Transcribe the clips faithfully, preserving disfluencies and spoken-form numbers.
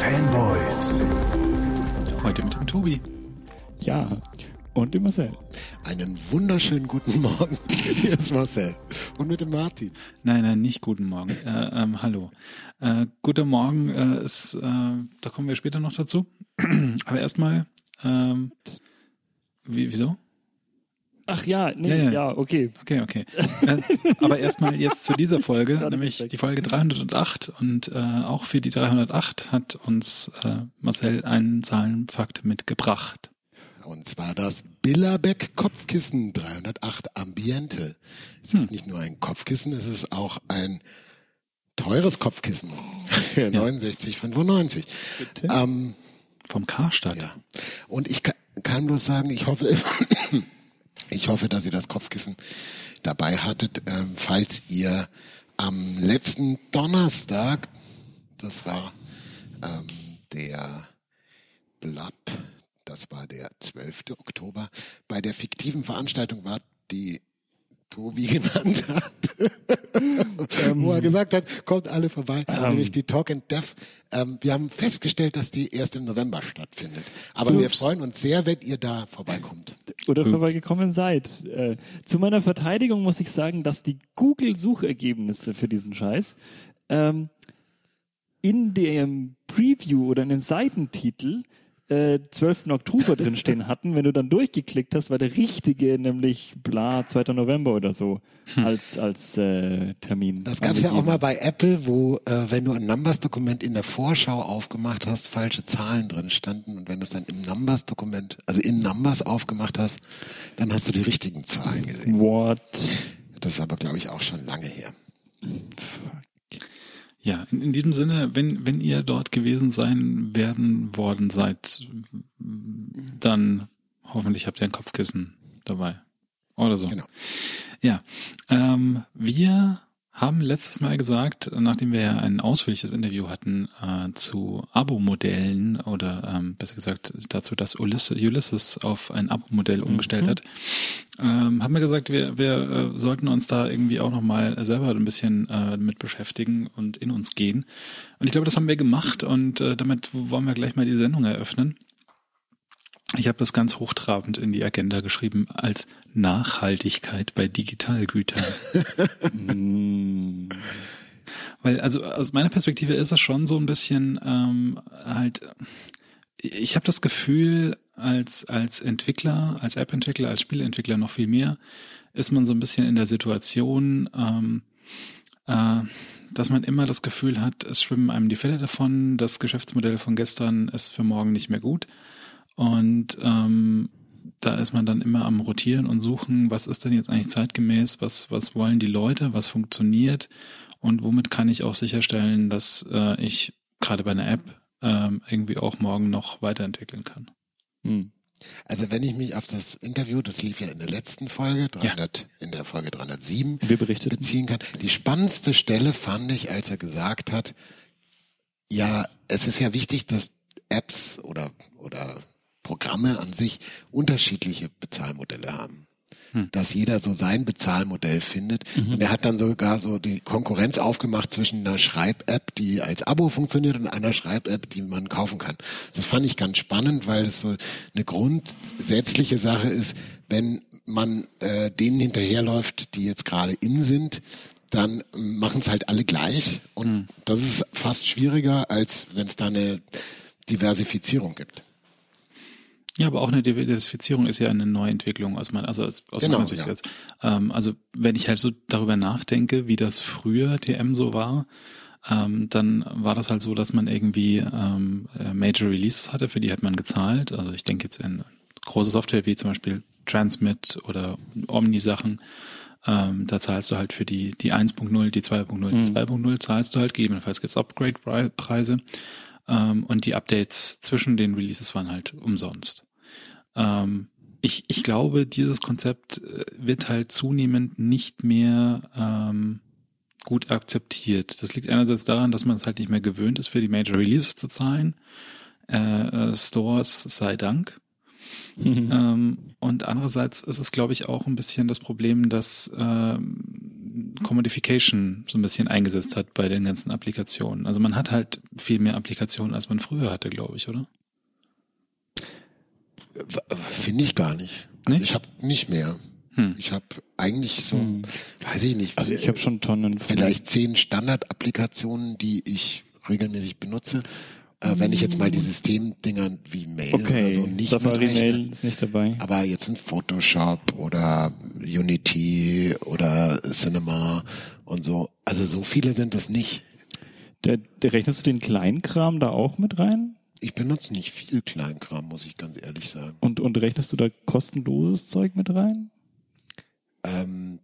Fanboys. Heute mit dem Tobi. Ja, und dem Marcel. Einen wunderschönen guten Morgen. Hier ist Marcel. Und mit dem Martin. Nein, nein, nicht guten Morgen. Äh, ähm, hallo. Äh, guter Morgen äh, ist, äh, da kommen wir später noch dazu. Aber erstmal, ähm, wie, wieso? Ach ja, nee, Ja, ja, ja. ja okay. Okay, okay. Äh, aber erstmal jetzt zu dieser Folge, Gerade nämlich perfekt. die Folge dreihundertacht. Und äh, auch für die dreihundertacht hat uns äh, Marcel einen Zahlenfakt mitgebracht. Und zwar das Billerbeck Kopfkissen dreihundertacht Ambiente. Es ist Hm. nicht nur ein Kopfkissen, es ist auch ein teures Kopfkissen für neunundsechzig fünfundneunzig. Bitte? Ähm, Vom Karstadt. ja. Und ich kann, kann bloß sagen, ich hoffe, ich hoffe, dass ihr das Kopfkissen dabei hattet, ähm, falls ihr am letzten Donnerstag, das war ähm, der Blab, das war der zwölfte Oktober, bei der fiktiven Veranstaltung war, die Tobi genannt hat, wo er gesagt hat, kommt alle vorbei, Ähm. nämlich die Talk and Deaf. Ähm, wir haben festgestellt, dass die erst im November stattfindet. Aber Ups. wir freuen uns sehr, wenn ihr da vorbeikommt. Oder Ups. vorbeigekommen seid. Äh, zu meiner Verteidigung muss ich sagen, dass die Google-Suchergebnisse für diesen Scheiß ähm, in dem Preview oder in dem Seitentitel äh, zwölften Oktober drinstehen hatten. Wenn du dann durchgeklickt hast, war der richtige, nämlich bla, zweiter November oder so, als, als äh, Termin. Das gab es ja auch angegeben. mal bei Apple, wo, äh, wenn du ein Numbers-Dokument in der Vorschau aufgemacht hast, falsche Zahlen drin standen. Und wenn du es dann im Numbers-Dokument, also in Numbers aufgemacht hast, dann hast du die richtigen Zahlen gesehen. What? Das ist aber, glaube ich, auch schon lange her. Ja, in, in diesem Sinne, wenn, wenn ihr dort gewesen sein werden worden seid, dann hoffentlich habt ihr ein Kopfkissen dabei. Oder so. Genau. Ja, ähm, wir haben letztes Mal gesagt, nachdem wir ja ein ausführliches Interview hatten äh, zu Abo-Modellen oder ähm, besser gesagt dazu, dass Ulysses, Ulysses auf ein Abo-Modell umgestellt hat, ähm, haben wir gesagt, wir, wir äh, sollten uns da irgendwie auch nochmal selber ein bisschen äh, mit beschäftigen und in uns gehen. Und ich glaube, das haben wir gemacht und äh, damit wollen wir gleich mal die Sendung eröffnen. Ich habe das ganz hochtrabend in die Agenda geschrieben als Nachhaltigkeit bei Digitalgütern. Mm. Weil, also aus meiner Perspektive ist es schon so ein bisschen ähm, halt, ich habe das Gefühl, als als Entwickler, als App-Entwickler, als Spieleentwickler noch viel mehr, ist man so ein bisschen in der Situation, ähm, äh, dass man immer das Gefühl hat, es schwimmen einem die Fälle davon, das Geschäftsmodell von gestern ist für morgen nicht mehr gut. Und ähm, da ist man dann immer am Rotieren und suchen, was ist denn jetzt eigentlich zeitgemäß, was was wollen die Leute, was funktioniert und womit kann ich auch sicherstellen, dass äh, ich gerade bei einer App ähm, irgendwie auch morgen noch weiterentwickeln kann. Hm. Also wenn ich mich auf das Interview, das lief ja in der letzten Folge, dreihundert, in der Folge dreihundertsieben, Wir berichteten. beziehen kann. Die spannendste Stelle fand ich, als er gesagt hat, ja, es ist ja wichtig, dass Apps oder, oder Programme an sich unterschiedliche Bezahlmodelle haben. Hm. Dass jeder so sein Bezahlmodell findet. Und er hat dann sogar so die Konkurrenz aufgemacht zwischen einer Schreib-App, die als Abo funktioniert, und einer Schreib-App, die man kaufen kann. Das fand ich ganz spannend, weil es so eine grundsätzliche Sache ist, wenn man äh, denen hinterherläuft, die jetzt gerade in sind, dann machen es halt alle gleich. Und Hm. das ist fast schwieriger, als wenn es da eine Diversifizierung gibt. Ja, aber auch eine Diversifizierung ist ja eine Neuentwicklung aus meiner, also aus, aus Genau, meiner Sicht ja. jetzt. Ähm, also wenn ich halt so darüber nachdenke, wie das früher T M so war, ähm, dann war das halt so, dass man irgendwie ähm, Major Releases hatte, für die hat man gezahlt. Also ich denke jetzt in große Software wie zum Beispiel Transmit oder Omni-Sachen. Ähm, da zahlst du halt für die die eins Punkt null, die zwei Punkt null, die Mhm. zwei Punkt null zahlst du halt, gegebenenfalls gibt's Upgrade-Preise. Ähm, und die Updates zwischen den Releases waren halt umsonst. Ähm, ich, ich glaube, dieses Konzept äh, wird halt zunehmend nicht mehr ähm, gut akzeptiert. Das liegt einerseits daran, dass man es halt nicht mehr gewöhnt ist, für die Major Releases zu zahlen. Äh, äh, Stores sei Dank. Ähm, und andererseits ist es, glaube ich, auch ein bisschen das Problem, dass ähm, Commodification so ein bisschen eingesetzt hat bei den ganzen Applikationen. Also man hat halt viel mehr Applikationen, als man früher hatte, glaube ich, oder? Finde ich gar nicht. Also ich habe nicht mehr. Hm. Ich habe eigentlich so, hm. weiß ich nicht. Also ich habe schon Tonnen. Vielleicht zehn Standard-Applikationen, die ich regelmäßig benutze. Äh, wenn ich jetzt mal die Systemdinger wie Mail okay. oder so nicht Safari mitrechne. Mail ist nicht dabei. Aber jetzt ein Photoshop oder Unity oder Cinema und so. Also so viele sind das nicht. Der, der rechnest du den Kleinkram da auch mit rein? Ich benutze nicht viel Kleinkram, muss ich ganz ehrlich sagen. Und, und rechnest du da kostenloses Zeug mit rein? Ähm,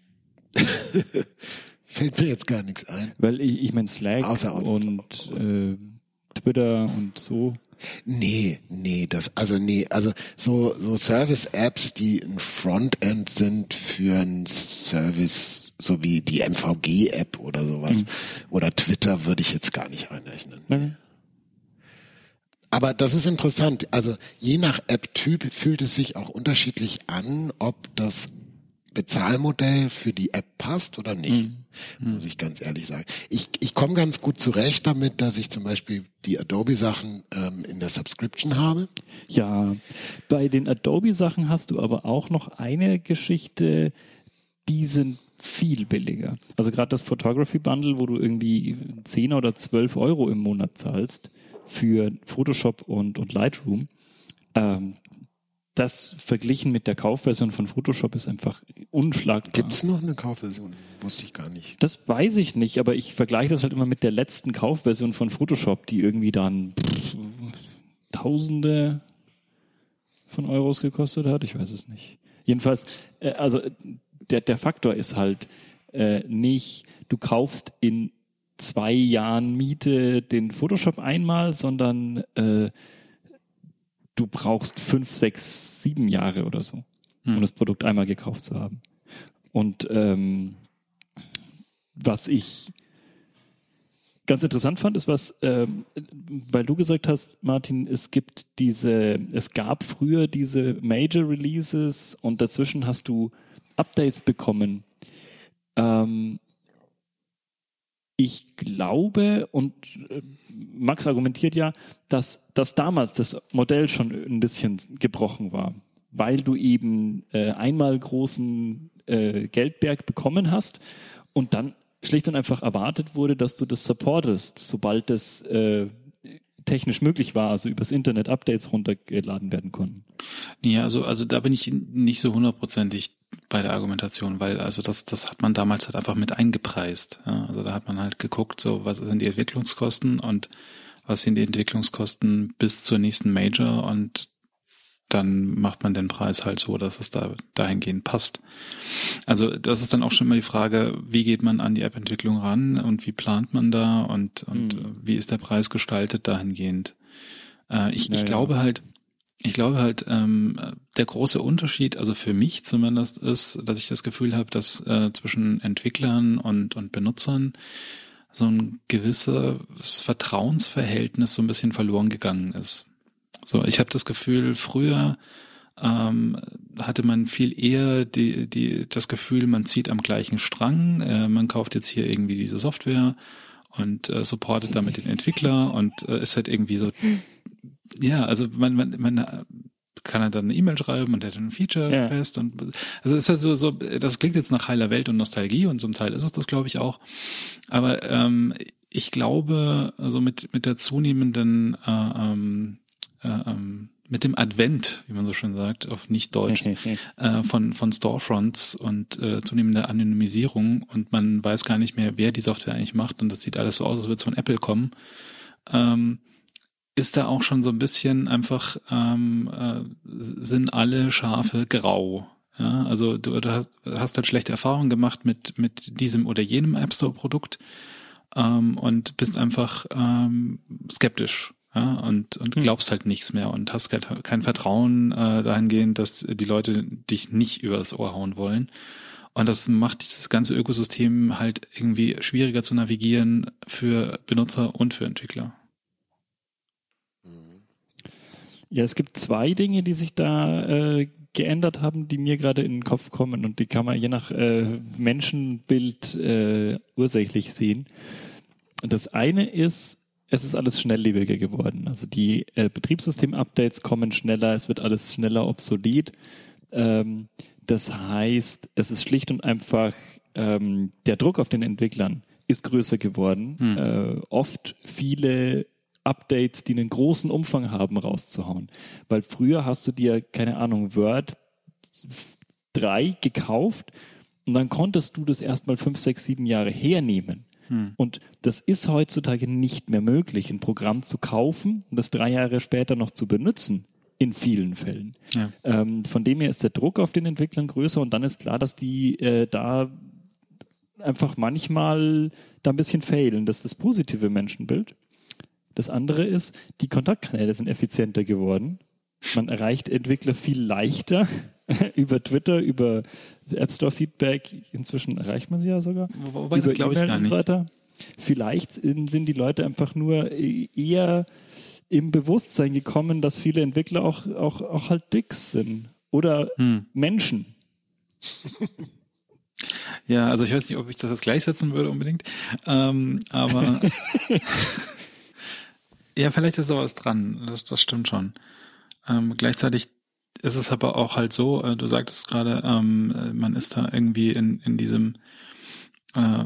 fällt mir jetzt gar nichts ein. Weil ich, ich meine Slack Außer und äh, Twitter und so. Nee, nee, das, also nee, also so, so Service-Apps, die ein Frontend sind für ein Service, so wie die M V G-App oder sowas, mhm. oder Twitter würde ich jetzt gar nicht reinrechnen. Mhm. Aber das ist interessant. Also je nach App-Typ fühlt es sich auch unterschiedlich an, ob das Bezahlmodell für die App passt oder nicht, mhm. muss ich ganz ehrlich sagen. Ich, ich komme ganz gut zurecht damit, dass ich zum Beispiel die Adobe-Sachen ähm, in der Subscription habe. Ja, bei den Adobe-Sachen hast du aber auch noch eine Geschichte, die sind viel billiger. Also gerade das Photography Bundle, wo du irgendwie zehn oder zwölf Euro im Monat zahlst für Photoshop und, und Lightroom, ähm, das verglichen mit der Kaufversion von Photoshop ist einfach unschlagbar. Gibt es noch eine Kaufversion? Wusste ich gar nicht. Das weiß ich nicht, aber ich vergleiche das halt immer mit der letzten Kaufversion von Photoshop, die irgendwie dann pff, Tausende von Euros gekostet hat. Ich weiß es nicht. Jedenfalls, äh, also der, der Faktor ist halt äh, nicht, du kaufst in zwei Jahren Miete den Photoshop einmal, sondern äh, du brauchst fünf, sechs, sieben Jahre oder so, hm. um das Produkt einmal gekauft zu haben. Und ähm, was ich ganz interessant fand, ist was, ähm, weil du gesagt hast, Martin, es gibt diese, es gab früher diese Major Releases und dazwischen hast du Updates bekommen. Ähm, Ich glaube, und Max argumentiert ja, dass, dass damals das Modell schon ein bisschen gebrochen war, weil du eben äh, einmal großen äh, Geldberg bekommen hast und dann schlicht und einfach erwartet wurde, dass du das supportest, sobald das äh, technisch möglich war, also übers Internet Updates runtergeladen werden konnten. Ja, also, also da bin ich nicht so hundertprozentig bei der Argumentation, weil also das, das hat man damals halt einfach mit eingepreist. Ja, also da hat man halt geguckt, so was sind die Entwicklungskosten und was sind die Entwicklungskosten bis zur nächsten Major und dann macht man den Preis halt so, dass es da dahingehend passt. Also das ist dann auch schon immer die Frage, wie geht man an die App-Entwicklung ran und wie plant man da und, und mhm. wie ist der Preis gestaltet dahingehend. Äh, ich, naja. ich glaube halt, ich glaube halt, ähm, der große Unterschied, also für mich zumindest, ist, dass ich das Gefühl habe, dass äh, zwischen Entwicklern und, und Benutzern so ein gewisses Vertrauensverhältnis so ein bisschen verloren gegangen ist. So, ich habe das Gefühl, früher ähm, hatte man viel eher die, die, das Gefühl, man zieht am gleichen Strang, äh, man kauft jetzt hier irgendwie diese Software und äh, supportet damit den Entwickler und äh, ist halt irgendwie so, ja, also man, man, man kann er dann eine E-Mail schreiben und der hat ein Feature ja. fest und also es ist halt so, so, das klingt jetzt nach heiler Welt und Nostalgie und zum Teil ist es das, glaube ich, auch. Aber ähm, ich glaube, also mit mit der zunehmenden äh, ähm, äh, ähm, mit dem Advent, wie man so schön sagt, auf nicht Deutsch, äh, von von Storefronts und äh, zunehmender Anonymisierung und man weiß gar nicht mehr, wer die Software eigentlich macht und das sieht alles so aus, als würde es von Apple kommen. Ähm, ist da auch schon so ein bisschen einfach, ähm, äh, sind alle Schafe grau. Ja, also du, du hast, hast halt schlechte Erfahrungen gemacht mit mit diesem oder jenem App Store Produkt ähm, und bist einfach ähm, skeptisch. Ja, und und glaubst halt nichts mehr und hast halt kein Vertrauen äh, dahingehend, dass die Leute dich nicht übers Ohr hauen wollen. Und das macht dieses ganze Ökosystem halt irgendwie schwieriger zu navigieren für Benutzer und für Entwickler. Ja, es gibt zwei Dinge, die sich da äh, geändert haben, die mir gerade in den Kopf kommen und die kann man je nach äh, Menschenbild äh, ursächlich sehen. Das eine ist, es ist alles schnelllebiger geworden. Also die äh, Betriebssystem-Updates kommen schneller, es wird alles schneller obsolet. Ähm, das heißt, es ist schlicht und einfach, ähm, der Druck auf den Entwicklern ist größer geworden. Hm. Äh, oft viele Updates, die einen großen Umfang haben, rauszuhauen. Weil früher hast du dir, keine Ahnung, Word drei gekauft und dann konntest du das erstmal fünf, sechs, sieben Jahre hernehmen. Hm. Und das ist heutzutage nicht mehr möglich, ein Programm zu kaufen und das drei Jahre später noch zu benutzen. In vielen Fällen. Ja. Ähm, von dem her ist der Druck auf den Entwicklern größer und dann ist klar, dass die äh, da einfach manchmal da ein bisschen failen. Das ist das positive Menschenbild. Das andere ist, die Kontaktkanäle sind effizienter geworden. Man erreicht Entwickler viel leichter über Twitter, über App Store Feedback. Inzwischen erreicht man sie ja sogar. Wobei, über das glaube ich gar nicht. Weiter. Vielleicht sind die Leute einfach nur eher im Bewusstsein gekommen, dass viele Entwickler auch, auch, auch halt Dicks sind. Oder hm. Menschen. Ja, also ich weiß nicht, ob ich das jetzt gleichsetzen würde unbedingt. Ähm, aber ja, vielleicht ist da was dran. Das, das stimmt schon. Ähm, gleichzeitig ist es aber auch halt so, äh, du sagtest gerade, ähm, man ist da irgendwie in, in diesem, äh,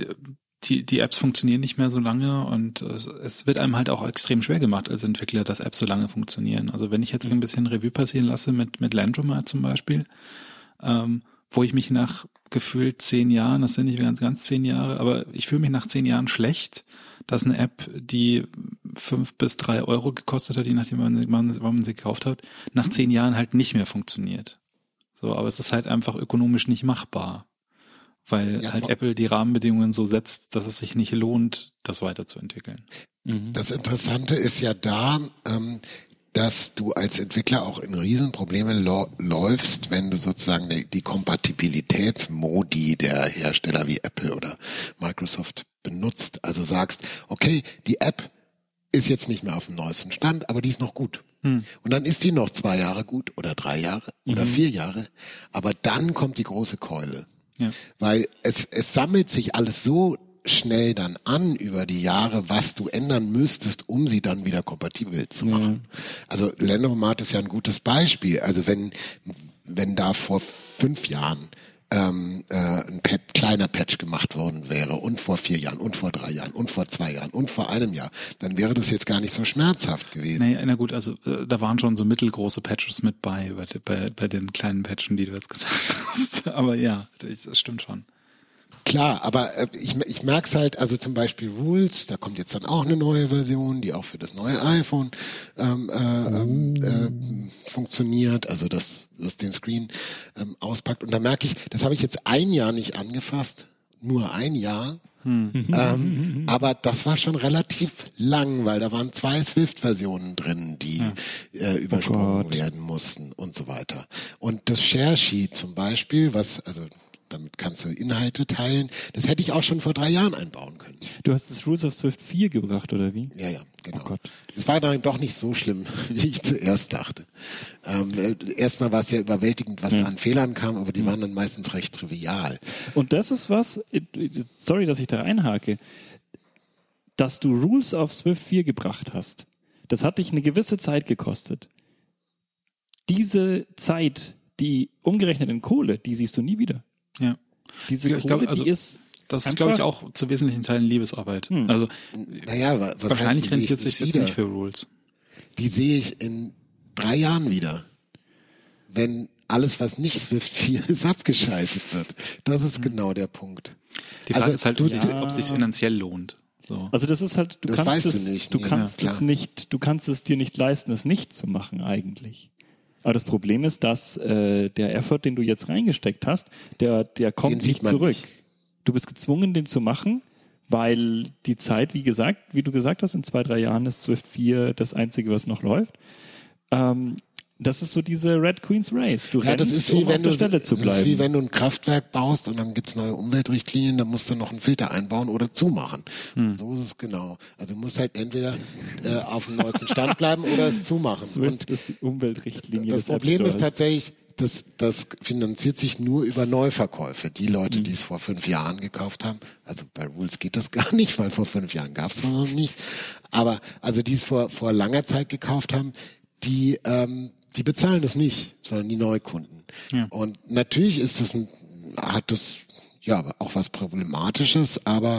die, die Apps funktionieren nicht mehr so lange und es, es wird einem halt auch extrem schwer gemacht als Entwickler, dass Apps so lange funktionieren. Also wenn ich jetzt ein bisschen Revue passieren lasse mit, mit Landromat zum Beispiel, ähm, wo ich mich nach gefühlt zehn Jahren, das sind nicht ganz, ganz zehn Jahre, aber ich fühle mich nach zehn Jahren schlecht, dass eine App, die fünf bis drei Euro gekostet hat, je nachdem, wann man, wann man sie gekauft hat, nach zehn Jahren halt nicht mehr funktioniert. So, aber es ist halt einfach ökonomisch nicht machbar, weil ja, halt Apple die Rahmenbedingungen so setzt, dass es sich nicht lohnt, das weiterzuentwickeln. Das Interessante ist ja da, ähm, dass du als Entwickler auch in Riesenprobleme lo- läufst, wenn du sozusagen die, die Kompatibilitätsmodi der Hersteller wie Apple oder Microsoft benutzt. Also sagst, okay, die App ist jetzt nicht mehr auf dem neuesten Stand, aber die ist noch gut. Hm. Und dann ist die noch zwei Jahre gut oder drei Jahre mhm. oder vier Jahre. Aber dann kommt die große Keule. Ja. Weil es, es sammelt sich alles so schnell dann an über die Jahre, was du ändern müsstest, um sie dann wieder kompatibel zu machen. Ja. Also Landromat ist ja ein gutes Beispiel. Also wenn wenn da vor fünf Jahren ähm, äh, ein Pat, kleiner Patch gemacht worden wäre und vor vier Jahren und vor drei Jahren und vor zwei Jahren und vor einem Jahr, dann wäre das jetzt gar nicht so schmerzhaft gewesen. Nee, na gut, also äh, da waren schon so mittelgroße Patches mit bei, bei, bei, bei den kleinen Patchen, die du jetzt gesagt hast. Aber ja, das, das stimmt schon. Klar, aber äh, ich, ich merke es halt, also zum Beispiel Rules, da kommt jetzt dann auch eine neue Version, die auch für das neue iPhone ähm, äh, äh, funktioniert, also das, das den Screen ähm, auspackt. Und da merke ich, das habe ich jetzt ein Jahr nicht angefasst, nur ein Jahr. Hm. ähm, aber das war schon relativ lang, weil da waren zwei Swift-Versionen drin, die ja. äh, übersprungen oh werden mussten und so weiter. Und das Share Sheet zum Beispiel, was, also damit kannst du Inhalte teilen. Das hätte ich auch schon vor drei Jahren einbauen können. Du hast das Rules of Swift vier gebracht, oder wie? Ja, ja, genau. Oh Gott. Es war dann doch nicht so schlimm, wie ich zuerst dachte. Ähm, erstmal war es ja überwältigend, was ja. da an Fehlern kam, aber die ja. waren dann meistens recht trivial. Und das ist was, sorry, dass ich da einhake, dass du Rules of Swift vier gebracht hast. Das hat dich eine gewisse Zeit gekostet. Diese Zeit, die umgerechnet in Kohle, die siehst du nie wieder. Ja. Diese ich Kohle, glaub, also, die ist das ist, glaube ich, auch zu wesentlichen Teilen Liebesarbeit. Hm. Also naja, was wahrscheinlich heißt, rentiert sich jetzt nicht für Rules. Die sehe ich in drei Jahren wieder. Wenn alles, was nicht Swift vier ist, abgeschaltet wird. Das ist hm. genau der Punkt. Die Frage also, ist halt, du, ja. ob es sich finanziell lohnt. So. Also das ist halt, du das kannst weißt es, du nicht. Du nee, kannst ja, es nicht, du kannst es dir nicht leisten, es nicht zu machen eigentlich. Aber das Problem ist, dass äh, der Effort, den du jetzt reingesteckt hast, der, der kommt nicht zurück. Nicht. Du bist gezwungen, den zu machen, weil die Zeit, wie gesagt, wie du gesagt hast, in zwei, drei Jahren ist Swift vier das Einzige, was noch läuft. Ähm, das ist so diese Red Queen's Race. Du ja, rennst, das ist wie um wenn auf der du, Stelle zu bleiben. Das ist wie wenn du ein Kraftwerk baust und dann gibt's neue Umweltrichtlinien, dann musst du noch einen Filter einbauen oder zumachen. Hm. So ist es genau. Also du musst halt entweder äh, auf dem neuesten Stand bleiben oder es zumachen. Swift und ist die Umweltrichtlinie das des Problem ist tatsächlich, das, das finanziert sich nur über Neuverkäufe. Die Leute, mhm. die es vor fünf Jahren gekauft haben, also bei Rules geht das gar nicht, weil vor fünf Jahren gab es das noch nicht. Aber also die es vor, vor langer Zeit gekauft haben, die, ähm, die bezahlen das nicht, sondern die Neukunden. Ja. Und natürlich ist das ein, hat das ja auch was Problematisches, aber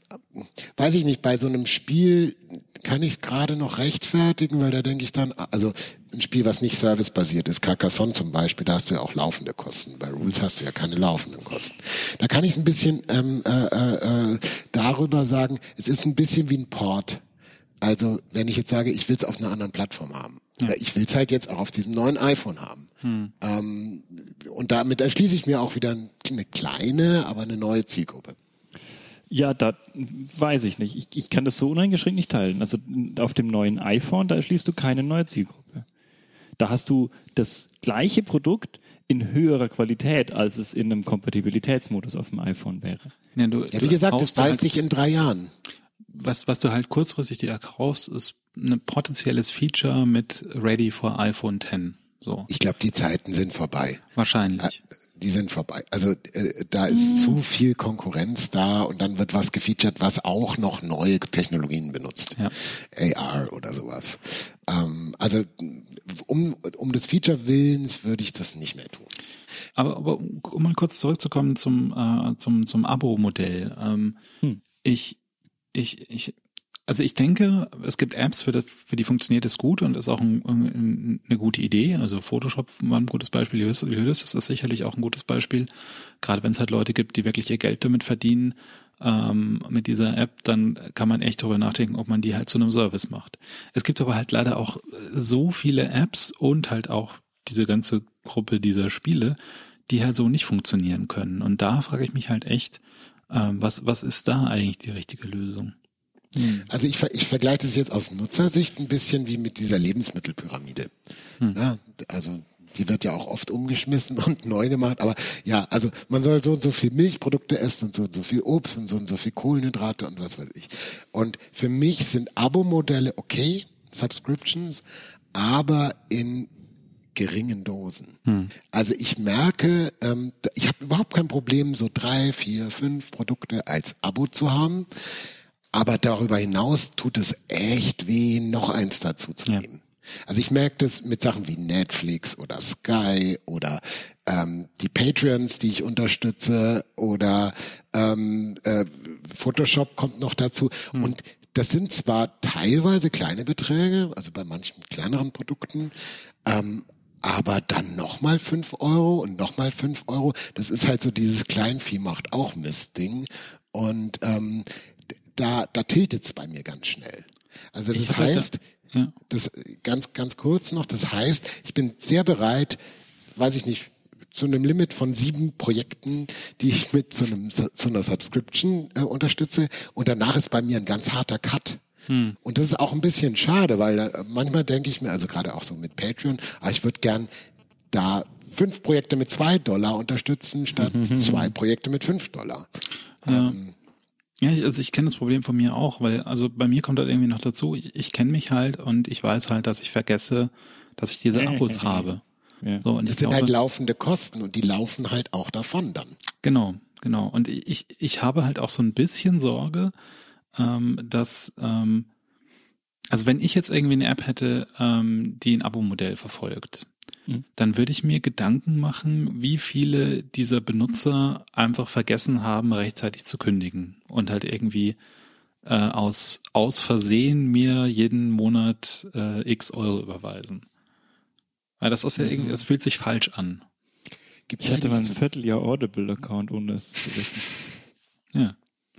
weiß ich nicht, bei so einem Spiel kann ich es gerade noch rechtfertigen, weil da denke ich dann, also ein Spiel, was nicht servicebasiert ist, Carcassonne zum Beispiel, da hast du ja auch laufende Kosten. Bei Rules hast du ja keine laufenden Kosten. Da kann ich es ein bisschen ähm, äh, äh, darüber sagen, es ist ein bisschen wie ein Port. Also wenn ich jetzt sage, ich will es auf einer anderen Plattform haben. Ja. Oder ich will es halt jetzt auch auf diesem neuen iPhone haben. Hm. Ähm, und damit erschließe ich mir auch wieder eine kleine, aber eine neue Zielgruppe. Ja, da weiß ich nicht. Ich, ich kann das so uneingeschränkt nicht teilen. Also auf dem neuen iPhone, da erschließt du keine neue Zielgruppe. Da hast du das gleiche Produkt in höherer Qualität, als es in einem Kompatibilitätsmodus auf dem iPhone wäre. Ja, du, ja wie gesagt, das weiß ich in drei Jahren. Was, was du halt kurzfristig dir erkaufst, ist ein potenzielles Feature mit Ready for iPhone X. So. Ich glaube, die Zeiten sind vorbei. Wahrscheinlich. Die sind vorbei. Also äh, da ist mhm. zu viel Konkurrenz da und dann wird was gefeatured, was auch noch neue Technologien benutzt. Ja. A R oder sowas. Ähm, also um, um des Feature-Willens würde ich das nicht mehr tun. Aber, aber um mal kurz zurückzukommen zum, äh, zum, zum Abo-Modell. Ähm, hm. Ich, ich, ich Also ich denke, es gibt Apps, für, das, für die funktioniert es gut und ist auch ein, ein, eine gute Idee. Also Photoshop war ein gutes Beispiel, Ulysses ist sicherlich auch ein gutes Beispiel. Gerade wenn es halt Leute gibt, die wirklich ihr Geld damit verdienen, ähm, mit dieser App, dann kann man echt darüber nachdenken, ob man die halt zu einem Service macht. Es gibt aber halt leider auch so viele Apps und halt auch diese ganze Gruppe dieser Spiele, die halt so nicht funktionieren können. Und da frage ich mich halt echt, ähm, was, was ist da eigentlich die richtige Lösung? Also ich, ich vergleiche das jetzt aus Nutzersicht ein bisschen wie mit dieser Lebensmittelpyramide. Hm. Ja, also die wird ja auch oft umgeschmissen und neu gemacht, aber ja, also man soll so und so viel Milchprodukte essen und so und so viel Obst und so und so viel Kohlenhydrate und was weiß ich. Und für mich sind Abo-Modelle okay, Subscriptions, aber in geringen Dosen. Hm. Also ich merke, ähm, ich habe überhaupt kein Problem, so drei, vier, fünf Produkte als Abo zu haben. Aber darüber hinaus tut es echt weh, noch eins dazu zu nehmen. Ja. Also ich merke das mit Sachen wie Netflix oder Sky oder ähm, die Patreons, die ich unterstütze oder ähm, äh, Photoshop kommt noch dazu. Hm. Und das sind zwar teilweise kleine Beträge, also bei manchen kleineren Produkten, ähm, aber dann nochmal fünf Euro und nochmal fünf Euro. Das ist halt so dieses Kleinvieh macht auch Mist-Ding. Und ähm, Da, da tiltet es bei mir ganz schnell. Also das ich heißt, ja. das ganz, ganz kurz noch, das heißt, ich bin sehr bereit, weiß ich nicht, zu einem Limit von sieben Projekten, die ich mit so einem so einer Subscription äh, unterstütze, und danach ist bei mir ein ganz harter Cut. Hm. Und das ist auch ein bisschen schade, weil äh, manchmal denke ich mir, also gerade auch so mit Patreon, aber ich würde gern da fünf Projekte mit zwei Dollar unterstützen, statt mhm. zwei Projekte mit fünf Dollar. Ja. Ähm, Ja, ich, also ich kenne das Problem von mir auch, weil also bei mir kommt halt irgendwie noch dazu, ich, ich kenne mich halt und ich weiß halt, dass ich vergesse, dass ich diese Abos habe. Ja. So, und das ich sind glaube, halt laufende Kosten und die laufen halt auch davon dann. Genau, genau. Und ich, ich habe halt auch so ein bisschen Sorge, ähm, dass, ähm, also wenn ich jetzt irgendwie eine App hätte, ähm, die ein Abo-Modell verfolgt, dann würde ich mir Gedanken machen, wie viele dieser Benutzer einfach vergessen haben, rechtzeitig zu kündigen und halt irgendwie äh, aus, aus Versehen mir jeden Monat äh, x Euro überweisen. Weil das ist ja irgendwie, es fühlt sich falsch an. Gibt's ich hatte mal ein Vierteljahr Audible-Account, ohne es zu wissen. Ja.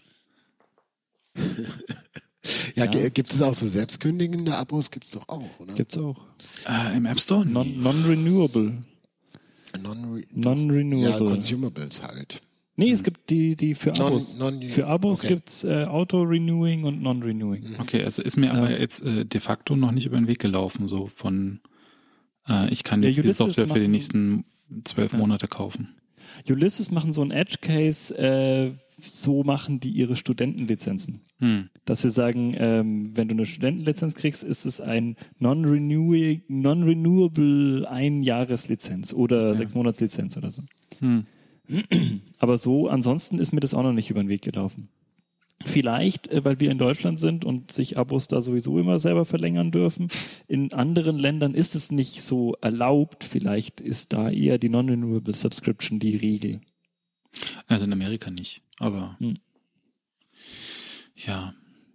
Ja, ja. Gibt es auch so selbstkündigende Abos? Gibt es doch auch, oder? Gibt es auch. Äh, Im App Store? Non, non-renewable. Non-re- Non-renewable. Ja, Consumables halt. Nee, hm. es gibt die, die für Abos. Non, non, für Abos okay. gibt's äh, Auto-Renewing und Non-Renewing. Okay, also ist mir aber ja. jetzt äh, de facto noch nicht über den Weg gelaufen, so von äh, ich kann jetzt ja, die Software machen, für die nächsten zwölf ja. Monate kaufen. Ulysses machen so ein Edge-Case, äh, so machen die ihre Studentenlizenzen. Hm. Dass sie sagen, ähm, wenn du eine Studentenlizenz kriegst, ist es ein non-renewable, non-renewable Ein-Jahres-Lizenz oder Okay. Sechs-Monats-Lizenz oder so. Hm. Aber so, ansonsten ist mir das auch noch nicht über den Weg gelaufen. Vielleicht, äh, weil wir in Deutschland sind und sich Abos da sowieso immer selber verlängern dürfen. In anderen Ländern ist es nicht so erlaubt. Vielleicht ist da eher die Non-Renewable Subscription die Regel. Also in Amerika nicht, aber Hm. ja.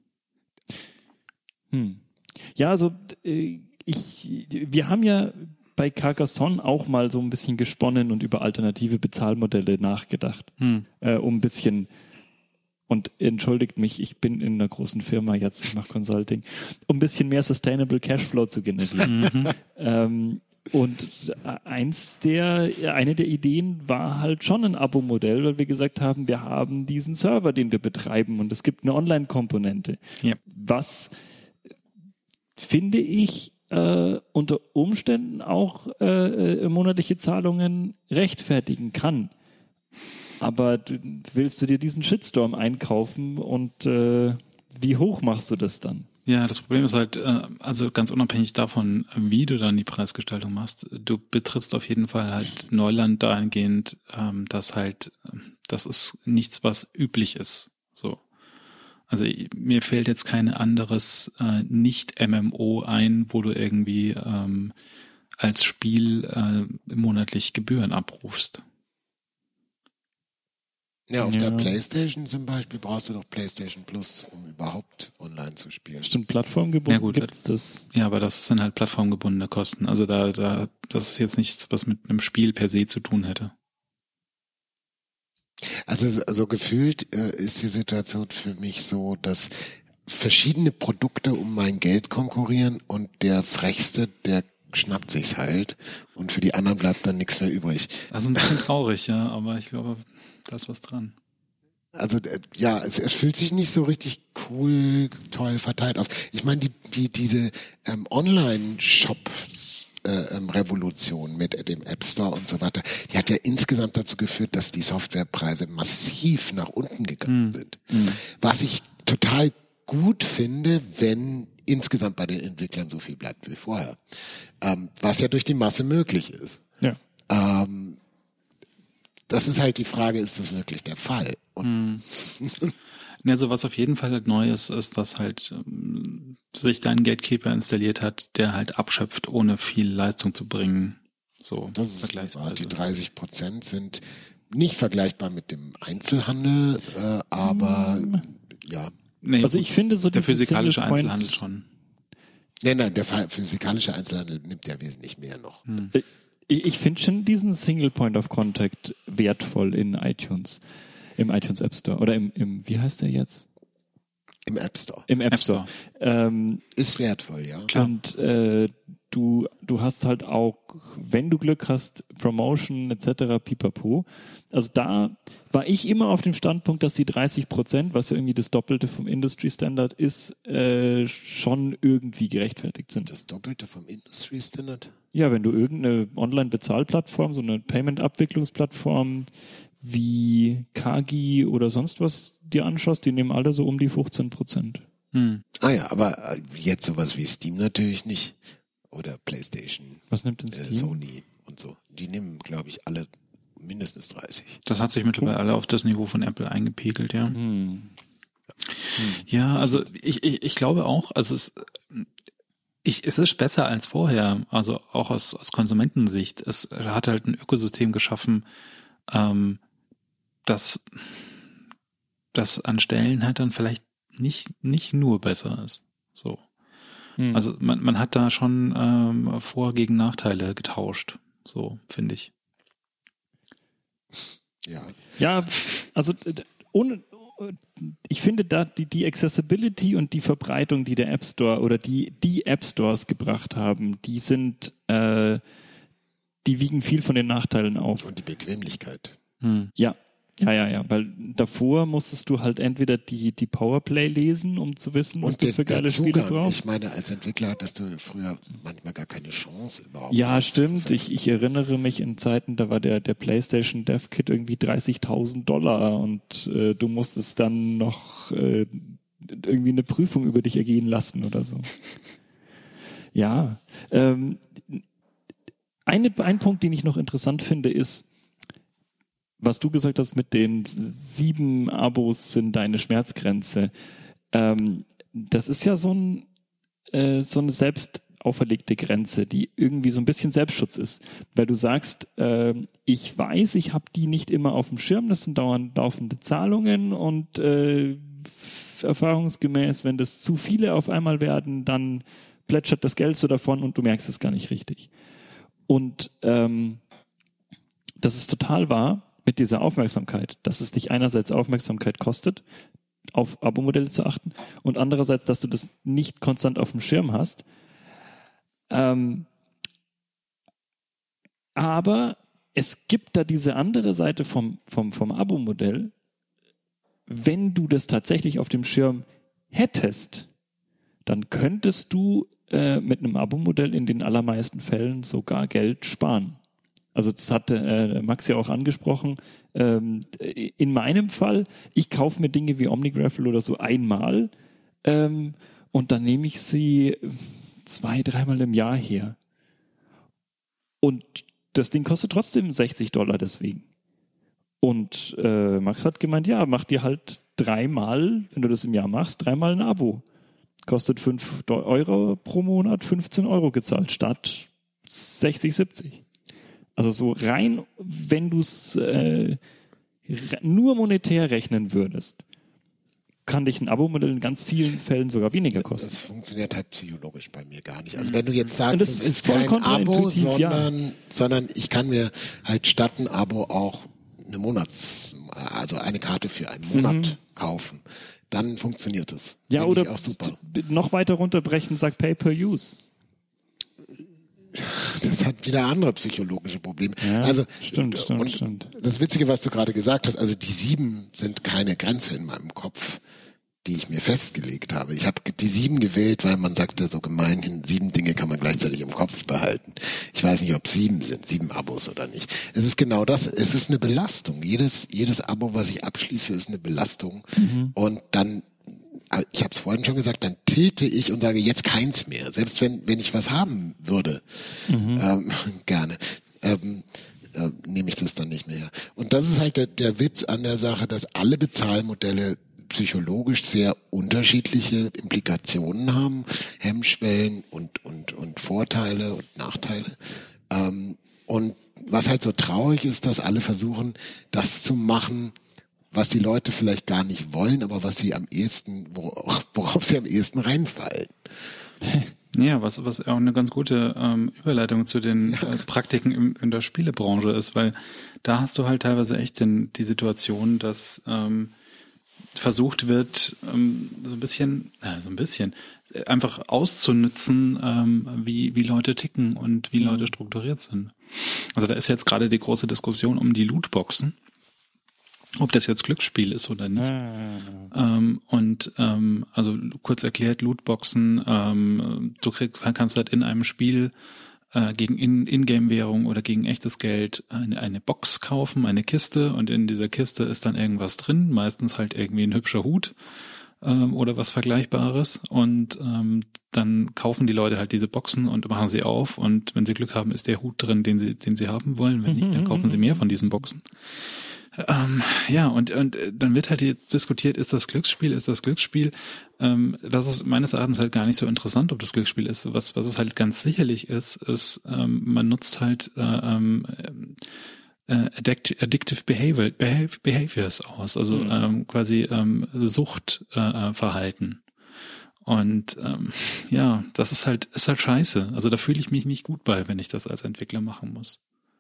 Hm. Ja, also äh, ich, wir haben ja bei Carcassonne auch mal so ein bisschen gesponnen und über alternative Bezahlmodelle nachgedacht, Hm. äh, um ein bisschen, und entschuldigt mich, ich bin in einer großen Firma jetzt, ich mache Consulting, um ein bisschen mehr Sustainable Cashflow zu generieren. Mhm. ähm, und eins der, eine der Ideen war halt schon ein Abo-Modell, weil wir gesagt haben, wir haben diesen Server, den wir betreiben und es gibt eine Online-Komponente. Ja. Was finde ich äh, unter Umständen auch äh, äh, monatliche Zahlungen rechtfertigen kann. Aber du, willst du dir diesen Shitstorm einkaufen und äh, wie hoch machst du das dann? Ja, das Problem ist halt, äh, also ganz unabhängig davon, wie du dann die Preisgestaltung machst, du betrittst auf jeden Fall halt Neuland dahingehend, ähm, dass halt, das ist nichts, was üblich ist. So. Also mir fällt jetzt kein anderes äh, Nicht-M M O ein, wo du irgendwie ähm, als Spiel äh, monatlich Gebühren abrufst. Ja, auf Ja. der PlayStation zum Beispiel brauchst du doch PlayStation Plus, um überhaupt online zu spielen. Stimmt, plattformgebunden Ja, gut. gibt's das. Ja, aber das sind halt plattformgebundene Kosten. Also da, da, das ist jetzt nichts, was mit einem Spiel per se zu tun hätte. Also so also gefühlt äh, ist die Situation für mich so, dass verschiedene Produkte um mein Geld konkurrieren und der Frechste, der schnappt sich's halt und für die anderen bleibt dann nichts mehr übrig. Also ein bisschen traurig, ja, aber ich glaube, da ist was dran. Also äh, ja, es, es fühlt sich nicht so richtig cool, toll verteilt auf. Ich meine, die, die, diese ähm, Online-Shop äh, ähm, Revolution mit dem App Store und so weiter, die hat ja insgesamt dazu geführt, dass die Softwarepreise massiv nach unten gegangen Mhm. sind. Mhm. Was ich total gut finde, wenn insgesamt bei den Entwicklern so viel bleibt wie vorher. Ähm, was ja durch die Masse möglich ist. Ja. Ähm, das ist halt die Frage, ist das wirklich der Fall? Und Ja, so was auf jeden Fall halt neu ist, ist, dass halt ähm, sich da ein Gatekeeper installiert hat, der halt abschöpft, ohne viel Leistung zu bringen. So das ist vergleichsweise. Die dreißig Prozent sind nicht vergleichbar mit dem Einzelhandel, äh, aber ja. Nee, Also ich finde so der diesen physikalische Single Point- Einzelhandel schon. Nein, nein, der physikalische Einzelhandel nimmt ja wesentlich mehr noch. Ich, ich finde schon diesen Single Point of Contact wertvoll in iTunes, im iTunes App Store oder im, im wie heißt der jetzt? Im App Store. Im App App Store. Store. Ähm, Ist wertvoll, ja. Klar. Und äh, du, du hast halt auch, wenn du Glück hast, Promotion et cetera pipapo. Also da war ich immer auf dem Standpunkt, dass die dreißig Prozent, was ja irgendwie das Doppelte vom Industry Standard ist, äh, schon irgendwie gerechtfertigt sind. Das Doppelte vom Industry Standard. Ja, wenn du irgendeine Online-Bezahlplattform, so eine Payment-Abwicklungsplattform wie Kagi oder sonst was dir anschaust, die nehmen alle so um die fünfzehn Prozent. Hm. Ah ja, aber äh, jetzt sowas wie Steam natürlich nicht. Oder PlayStation, Was nimmt denn äh, Steam? Sony und so. Die nehmen, glaube ich, alle mindestens dreißig. Das hat sich mittlerweile alle auf das Niveau von Apple eingepegelt, ja. Hm. Ja, also ich, ich, ich glaube auch, also es, ich, es ist besser als vorher, also auch aus, aus Konsumentensicht. Es hat halt ein Ökosystem geschaffen, ähm, das, das an Stellen halt dann vielleicht nicht, nicht nur besser ist. So. Hm. Also man, man hat da schon ähm, Vor- gegen Nachteile getauscht, so finde ich. Ja. Ja, also d- d- ohne, ich finde da die, die Accessibility und die Verbreitung, die der App Store oder die, die App Stores gebracht haben, die sind, äh, die wiegen viel von den Nachteilen auf. Und die Bequemlichkeit. Hm. Ja, Ja, ja, ja, weil davor musstest du halt entweder die, die Powerplay lesen, um zu wissen, was Und du den, für geile der Spiele Zugang, brauchst. ich meine, als Entwickler hattest du früher manchmal gar keine Chance überhaupt. Ja, was zu stimmt. finden. Ich, ich erinnere mich in Zeiten, da war der, der PlayStation Dev Kit irgendwie dreißigtausend Dollar und äh, du musstest dann noch äh, irgendwie eine Prüfung über dich ergehen lassen oder so. Ja, ähm, eine, ein Punkt, den ich noch interessant finde, ist, was du gesagt hast mit den sieben Abos sind deine Schmerzgrenze. Ähm, das ist ja so, ein, äh, so eine selbst auferlegte Grenze, die irgendwie so ein bisschen Selbstschutz ist. Weil du sagst, äh, ich weiß, ich habe die nicht immer auf dem Schirm, das sind dauernd laufende Zahlungen und äh, erfahrungsgemäß, wenn das zu viele auf einmal werden, dann plätschert das Geld so davon und du merkst es gar nicht richtig. Und ähm, das ist total wahr mit dieser Aufmerksamkeit, dass es dich einerseits Aufmerksamkeit kostet, auf Abo-Modelle zu achten und andererseits, dass du das nicht konstant auf dem Schirm hast. Ähm, aber es gibt da diese andere Seite vom, vom, vom Abo-Modell. Wenn du das tatsächlich auf dem Schirm hättest, dann könntest du äh, mit einem Abo-Modell in den allermeisten Fällen sogar Geld sparen. Also das hatte äh, Max ja auch angesprochen. Ähm, in meinem Fall, ich kaufe mir Dinge wie OmniGraffle oder so einmal ähm, und dann nehme ich sie zwei, dreimal im Jahr her. Und das Ding kostet trotzdem sechzig Dollar deswegen. Und äh, Max hat gemeint, ja, mach dir halt dreimal, wenn du das im Jahr machst, dreimal ein Abo. Kostet fünf Euro pro Monat, fünfzehn Euro gezahlt, statt sechzig, siebzig. Also so rein, wenn du es äh, nur monetär rechnen würdest, kann dich ein Abo-Modell in ganz vielen Fällen sogar weniger kosten. Das funktioniert halt psychologisch bei mir gar nicht. Also wenn du jetzt sagst, das es ist ist voll kein Abo, kontraintuitiv, sondern, ja. sondern ich kann mir halt statt ein Abo auch eine Monats, also eine Karte für einen Monat Mhm. kaufen. Dann funktioniert es. Ja, Finde oder ich auch super. noch weiter runterbrechen, sag Pay-per-Use. Das hat wieder andere psychologische Probleme. Ja, also stimmt, stimmt, und stimmt. Das Witzige, was du gerade gesagt hast, also die sieben sind keine Grenze in meinem Kopf, die ich mir festgelegt habe. Ich habe die sieben gewählt, weil man sagte so gemeinhin, sieben Dinge kann man gleichzeitig im Kopf behalten. Ich weiß nicht, ob sieben sind, sieben Abos oder nicht. Es ist genau das, es ist eine Belastung. Jedes, jedes Abo, was ich abschließe, ist eine Belastung. Mhm. Und dann, ich habe es vorhin schon gesagt, dann tilte ich und sage, jetzt keins mehr. Selbst wenn, wenn ich was haben würde, mhm. ähm, gerne. Ähm, äh, nehme ich das dann nicht mehr. Und das ist halt der, der Witz an der Sache, dass alle Bezahlmodelle psychologisch sehr unterschiedliche Implikationen haben, Hemmschwellen und und und Vorteile und Nachteile. Ähm, und was halt so traurig ist, dass alle versuchen, das zu machen, was die Leute vielleicht gar nicht wollen, aber was sie am ehesten, worauf, worauf sie am ehesten reinfallen. Ja, was, was auch eine ganz gute ähm, Überleitung zu den ja. äh, Praktiken im, in der Spielebranche ist, weil da hast du halt teilweise echt den, die Situation, dass ähm, versucht wird, ähm, so ein bisschen, äh, so ein bisschen, äh, einfach auszunützen, ähm, wie, wie Leute ticken und wie mhm. Leute strukturiert sind. Also da ist jetzt gerade die große Diskussion um die Lootboxen. Ob das jetzt Glücksspiel ist oder nicht. Ah. Ähm, und ähm, also kurz erklärt, Lootboxen, ähm, du kriegst, kannst halt in einem Spiel äh, gegen in, Ingame-Währung oder gegen echtes Geld eine, eine Box kaufen, eine Kiste, und in dieser Kiste ist dann irgendwas drin, meistens halt irgendwie ein hübscher Hut ähm, oder was Vergleichbares, und ähm, dann kaufen die Leute halt diese Boxen und machen sie auf, und wenn sie Glück haben, ist der Hut drin, den sie, den sie haben wollen. Wenn nicht, dann kaufen sie mehr von diesen Boxen. Ähm, ja, und, und dann wird halt hier diskutiert, ist das Glücksspiel, ist das Glücksspiel? Ähm, das ist meines Erachtens halt gar nicht so interessant, ob das Glücksspiel ist. Was, was es halt ganz sicherlich ist, ist, ähm, man nutzt halt äh, ähm, äh, Addictive Behavior, Behaviors aus, also mhm. ähm, quasi ähm, Suchtverhalten. Äh, und ähm, ja, das ist halt, ist halt scheiße. Also da fühle ich mich nicht gut bei, wenn ich das als Entwickler machen muss.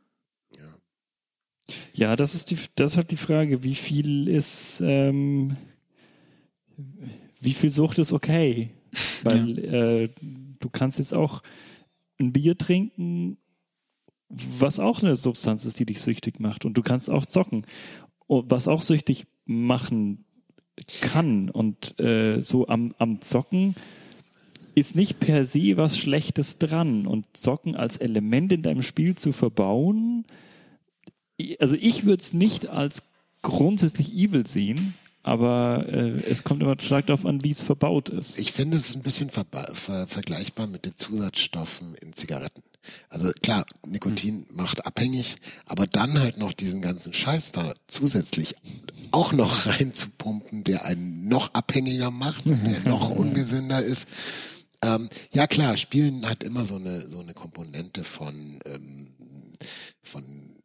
Ja, das ist die, das ist halt die Frage, wie viel ist, ähm, wie viel Sucht ist okay? Weil ja. äh, du kannst jetzt auch ein Bier trinken, was auch eine Substanz ist, die dich süchtig macht, und du kannst auch zocken. Und was auch süchtig machen kann und äh, so am, am Zocken ist nicht per se was Schlechtes dran. Und Zocken als Element in deinem Spiel zu verbauen, also ich würde es nicht als grundsätzlich evil sehen, aber äh, es kommt immer stark darauf an, wie es verbaut ist. Ich finde, es ist ein bisschen verba- ver- vergleichbar mit den Zusatzstoffen in Zigaretten. Also klar, Nikotin hm. macht abhängig, aber dann halt noch diesen ganzen Scheiß da zusätzlich auch noch reinzupumpen, der einen noch abhängiger macht, der noch ungesünder ist. Ähm, ja klar, Spielen hat immer so eine so eine Komponente von ähm, von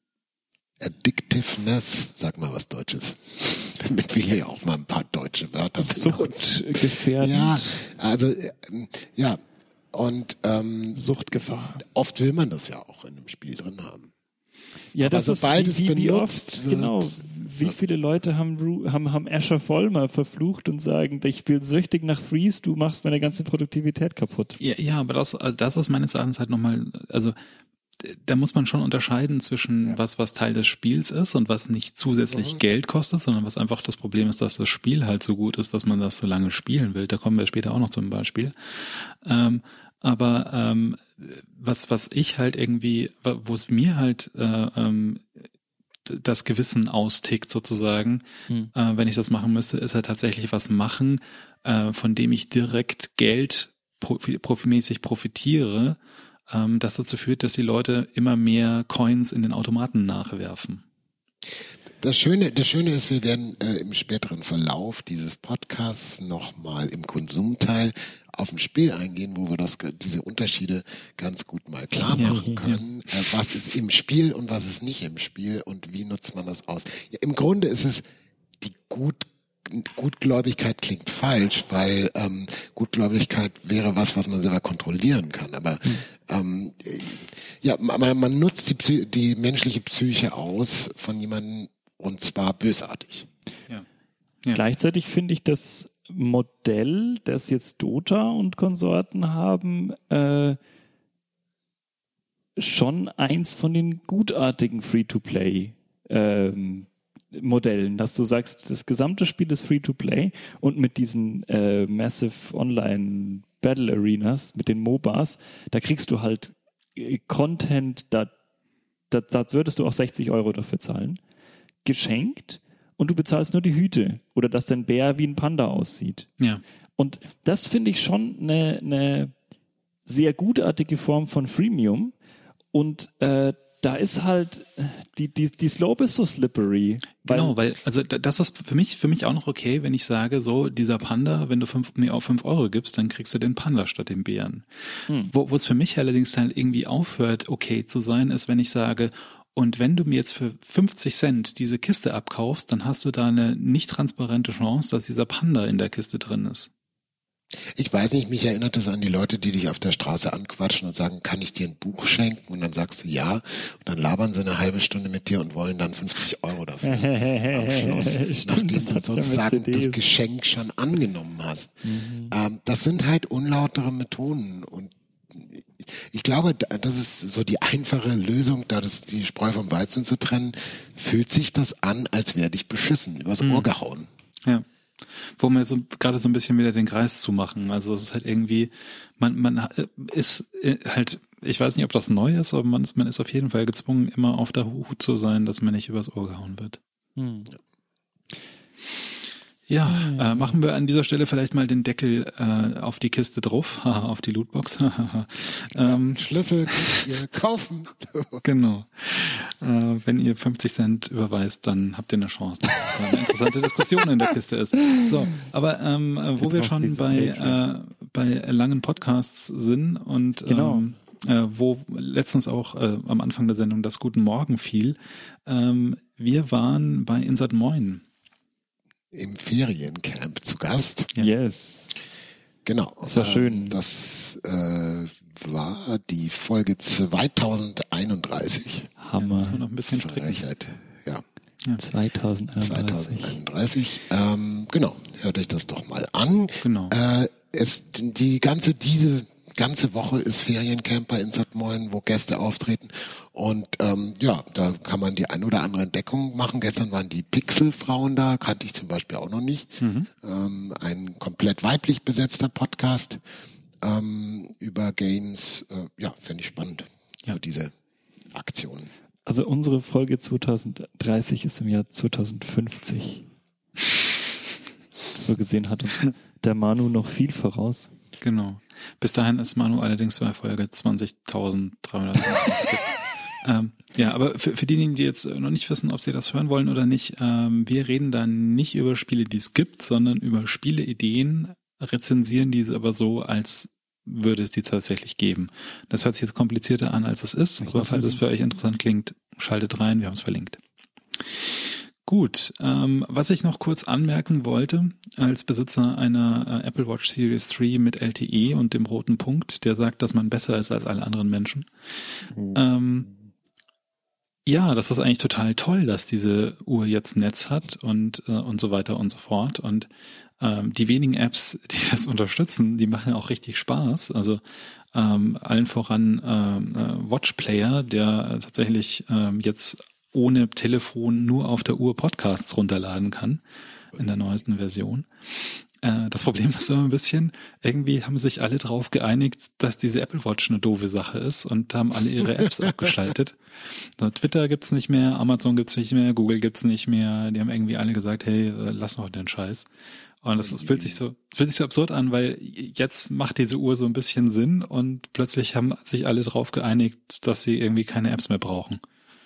Addictiveness, sag mal was Deutsches, damit wir hier auch mal ein paar deutsche Wörter benutzen. Suchtgefährdend. Ja, also äh, ja, und ähm, Suchtgefahr. Oft will man das ja auch in einem Spiel drin haben. Ja, aber das sobald ist wie, es wie, benutzt wie oft, wird, genau, wie so. viele Leute haben, haben, haben Asher Vollmer verflucht und sagen, ich spiele süchtig nach Threes, du machst meine ganze Produktivität kaputt. Ja, ja, aber das, also das ist meines Erachtens halt nochmal, also da muss man schon unterscheiden zwischen ja. was, was Teil des Spiels ist und was nicht zusätzlich mhm. Geld kostet, sondern was einfach das Problem ist, dass das Spiel halt so gut ist, dass man das so lange spielen will. Da kommen wir später auch noch zum Beispiel. Ähm, aber ähm, was, was ich halt irgendwie, wo es mir halt äh, ähm, das Gewissen austickt sozusagen, hm. äh, wenn ich das machen müsste, ist halt tatsächlich was machen, äh, von dem ich direkt Geld profi- profimäßig profitiere, ähm, das dazu führt, dass die Leute immer mehr Coins in den Automaten nachwerfen. Das Schöne, das Schöne ist, wir werden äh, im späteren Verlauf dieses Podcasts nochmal im Konsumteil auf ein Spiel eingehen, wo wir das, diese Unterschiede ganz gut mal klar machen können. Äh, was ist im Spiel und was ist nicht im Spiel und wie nutzt man das aus? Ja, im Grunde ist es die gut Gutgläubigkeit klingt falsch, weil ähm, Gutgläubigkeit wäre was, was man selber kontrollieren kann. Aber hm. ähm, ja, man, man nutzt die, Psy- die menschliche Psyche aus von jemandem, und zwar bösartig. Ja. Ja. Gleichzeitig finde ich das Modell, das jetzt Dota und Konsorten haben, äh, schon eins von den gutartigen Free-to-Play ähm, Modellen, dass du sagst, das gesamte Spiel ist Free-to-Play und mit diesen äh, Massive Online Battle Arenas, mit den MOBAs, da kriegst du halt äh, Content, da, da, da würdest du auch sechzig Euro dafür zahlen, geschenkt und du bezahlst nur die Hüte oder dass dein Bär wie ein Panda aussieht. Ja. Und das finde ich schon eine, eine sehr gutartige Form von Freemium und äh, da ist halt, die, die, die Slope ist so slippery. Weil genau, weil, also das ist für mich, für mich auch noch okay, wenn ich sage, so, dieser Panda, wenn du fünf, mir auch fünf Euro gibst, dann kriegst du den Panda statt dem Bären. Hm. Wo, wo es für mich allerdings halt irgendwie aufhört, okay zu sein, ist, wenn ich sage, und wenn du mir jetzt für fünfzig Cent diese Kiste abkaufst, dann hast du da eine nicht transparente Chance, dass dieser Panda in der Kiste drin ist. Ich weiß nicht, mich erinnert das an die Leute, die dich auf der Straße anquatschen und sagen, kann ich dir ein Buch schenken? Und dann sagst du ja. Und dann labern sie eine halbe Stunde mit dir und wollen dann fünfzig Euro dafür am Schluss, Stimmt, nachdem du sozusagen das Geschenk schon angenommen hast. Mhm. Ähm, das sind halt unlautere Methoden und ich glaube, das ist so die einfache Lösung, da das die Spreu vom Weizen zu trennen, fühlt sich das an, als wäre dich beschissen, übers mhm. Ohr gehauen. Ja. Wo wir so gerade so ein bisschen wieder den Kreis zu machen. Also es ist halt irgendwie, man, man ist halt, ich weiß nicht, ob das neu ist, aber man ist, man ist auf jeden Fall gezwungen, immer auf der Hut zu sein, dass man nicht übers Ohr gehauen wird. Hm. Ja, äh, machen wir an dieser Stelle vielleicht mal den Deckel äh, auf die Kiste drauf, auf die Lootbox. ähm, Schlüssel könnt ihr kaufen. Genau. Äh, wenn ihr fünfzig Cent überweist, dann habt ihr eine Chance, dass eine interessante Diskussion in der Kiste ist. So, aber ähm, wo wir schon bei äh, bei langen Podcasts sind und genau. ähm, äh, wo letztens auch äh, am Anfang der Sendung das Guten Morgen fiel, ähm, wir waren bei Insert Moin. Im Feriencamp zu Gast. Yes. Genau. Das war schön. Das äh, war die Folge zweitausendeinunddreißig. Hammer. Ja, muss man noch ein bisschen Frechheit. Ja. ja. zweitausendeinunddreißig. zweitausendeinunddreißig. Ähm, genau. Hört euch das doch mal an. Genau. Äh, es, die ganze, diese ganze Woche ist Feriencamp bei Insert Moin, wo Gäste auftreten. Und ähm, ja, da kann man die ein oder andere Entdeckung machen. Gestern waren die Pixel-Frauen da, kannte ich zum Beispiel auch noch nicht. Mhm. Ähm, ein komplett weiblich besetzter Podcast ähm, über Games. Äh, ja, finde ich spannend, ja. So diese Aktionen. Also unsere Folge zwanzig dreißig ist im Jahr zwanzig fünfzig. So gesehen hat uns der Manu noch viel voraus. Genau. Bis dahin ist Manu allerdings bei Folge zwanzigtausenddreihundertfünfundsiebzig. ähm, ja, aber für, für diejenigen, die jetzt noch nicht wissen, ob sie das hören wollen oder nicht, ähm, wir reden da nicht über Spiele, die es gibt, sondern über Spieleideen, rezensieren diese aber so, als würde es die tatsächlich geben. Das hört sich jetzt komplizierter an, als es ist, aber falls es für euch interessant klingt, schaltet rein, wir haben es verlinkt. Gut, ähm, was ich noch kurz anmerken wollte, als Besitzer einer äh, Apple Watch Series drei mit L T E und dem roten Punkt, der sagt, dass man besser ist als alle anderen Menschen. Mhm. Ähm, ja, das ist eigentlich total toll, dass diese Uhr jetzt Netz hat und äh, und so weiter und so fort. Und ähm, die wenigen Apps, die das unterstützen, die machen auch richtig Spaß. Also ähm, allen voran ähm, äh, Watch Player, der äh, tatsächlich ähm, jetzt ohne Telefon nur auf der Uhr Podcasts runterladen kann in der neuesten Version. Äh, das Problem ist so ein bisschen, irgendwie haben sich alle drauf geeinigt, dass diese Apple Watch eine doofe Sache ist und haben alle ihre Apps abgeschaltet. So, Twitter gibt's nicht mehr, Amazon gibt's nicht mehr, Google gibt's nicht mehr. Die haben irgendwie alle gesagt, hey, lass noch den Scheiß. Und das, das fühlt sich so, das fühlt sich so absurd an, weil jetzt macht diese Uhr so ein bisschen Sinn und plötzlich haben sich alle drauf geeinigt, dass sie irgendwie keine Apps mehr brauchen.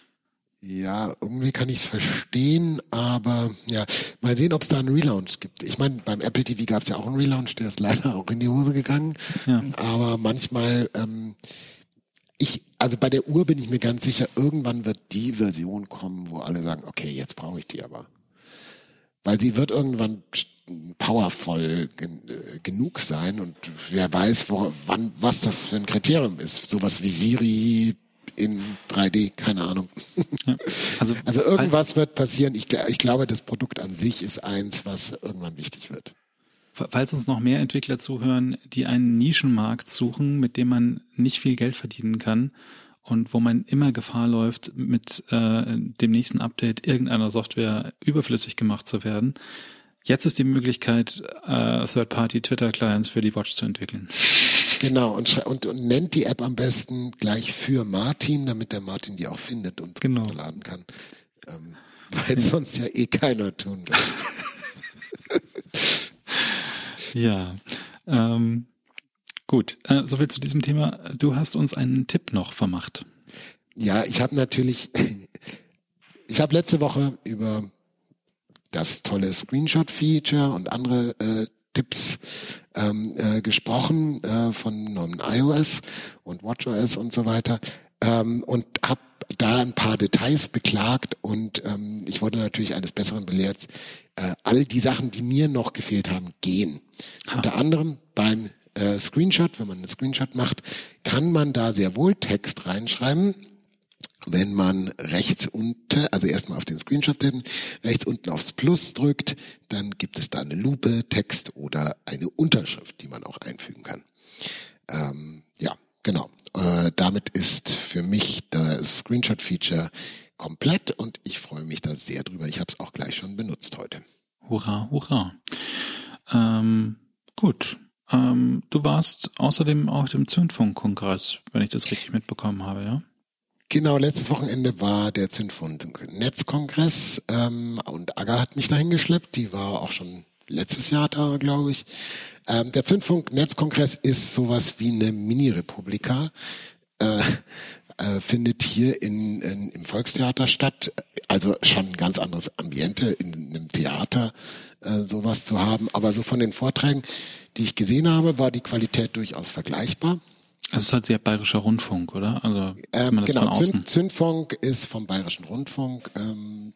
Ja, irgendwie kann ich es verstehen, aber ja, mal sehen, ob es da einen Relaunch gibt. Ich meine, beim Apple T V gab es ja auch einen Relaunch, der ist leider auch in die Hose gegangen. Ja. Aber manchmal, ähm, ich, also bei der Uhr bin ich mir ganz sicher, irgendwann wird die Version kommen, wo alle sagen, okay, jetzt brauche ich die aber. Weil sie wird irgendwann powervoll gen, äh, genug sein und wer weiß, wo, wann, was das für ein Kriterium ist. Sowas wie Siri in drei D, keine Ahnung. Ja, also, also irgendwas wird passieren. Ich, ich glaube, das Produkt an sich ist eins, was irgendwann wichtig wird. Falls uns noch mehr Entwickler zuhören, die einen Nischenmarkt suchen, mit dem man nicht viel Geld verdienen kann und wo man immer Gefahr läuft, mit äh, dem nächsten Update irgendeiner Software überflüssig gemacht zu werden. Jetzt ist die Möglichkeit, äh, Third-Party-Twitter-Clients für die Watch zu entwickeln. Genau, und, und, und nennt die App am besten gleich für Martin, damit der Martin die auch findet und genau. runterladen kann. Ähm, weil ja. sonst ja eh keiner tun will. Ja, ähm, gut. Äh, soviel zu diesem Thema. Du hast uns einen Tipp noch vermacht. Ja, ich habe natürlich, ich habe letzte Woche über das tolle Screenshot-Feature und andere äh, Tipps ähm, äh, gesprochen äh, von neuem iOS und WatchOS und so weiter ähm, und habe da ein paar Details beklagt und ähm, ich wurde natürlich eines Besseren belehrt. Äh, all die Sachen, die mir noch gefehlt haben, gehen. Ha. Unter anderem beim äh, Screenshot, wenn man einen Screenshot macht, kann man da sehr wohl Text reinschreiben. Wenn man rechts unten, also erstmal auf den Screenshot tippen, rechts unten aufs Plus drückt, dann gibt es da eine Lupe, Text oder eine Unterschrift, die man auch einfügen kann. Ähm, ja, genau. Äh, damit ist für mich das Screenshot-Feature komplett und ich freue mich da sehr drüber. Ich habe es auch gleich schon benutzt heute. Hurra, hurra. Ähm, gut. Ähm, du warst außerdem auf dem Zündfunk-Kongress, wenn ich das richtig mitbekommen habe, ja? Genau, letztes Wochenende war der Zündfunk-Netzkongress ähm, und Aga hat mich dahin geschleppt. Die war auch schon letztes Jahr da, glaube ich. Ähm, der Zündfunk-Netzkongress ist sowas wie eine Mini-Republika. Äh, äh, findet hier in, in, im Volkstheater statt. Also schon ein ganz anderes Ambiente, in einem Theater äh, sowas zu haben. Aber so von den Vorträgen, die ich gesehen habe, war die Qualität durchaus vergleichbar. Es ist halt sehr Bayerischer Rundfunk, oder? Also ähm, das genau, von Zünd, Zündfunk ist vom Bayerischen Rundfunk. Ähm,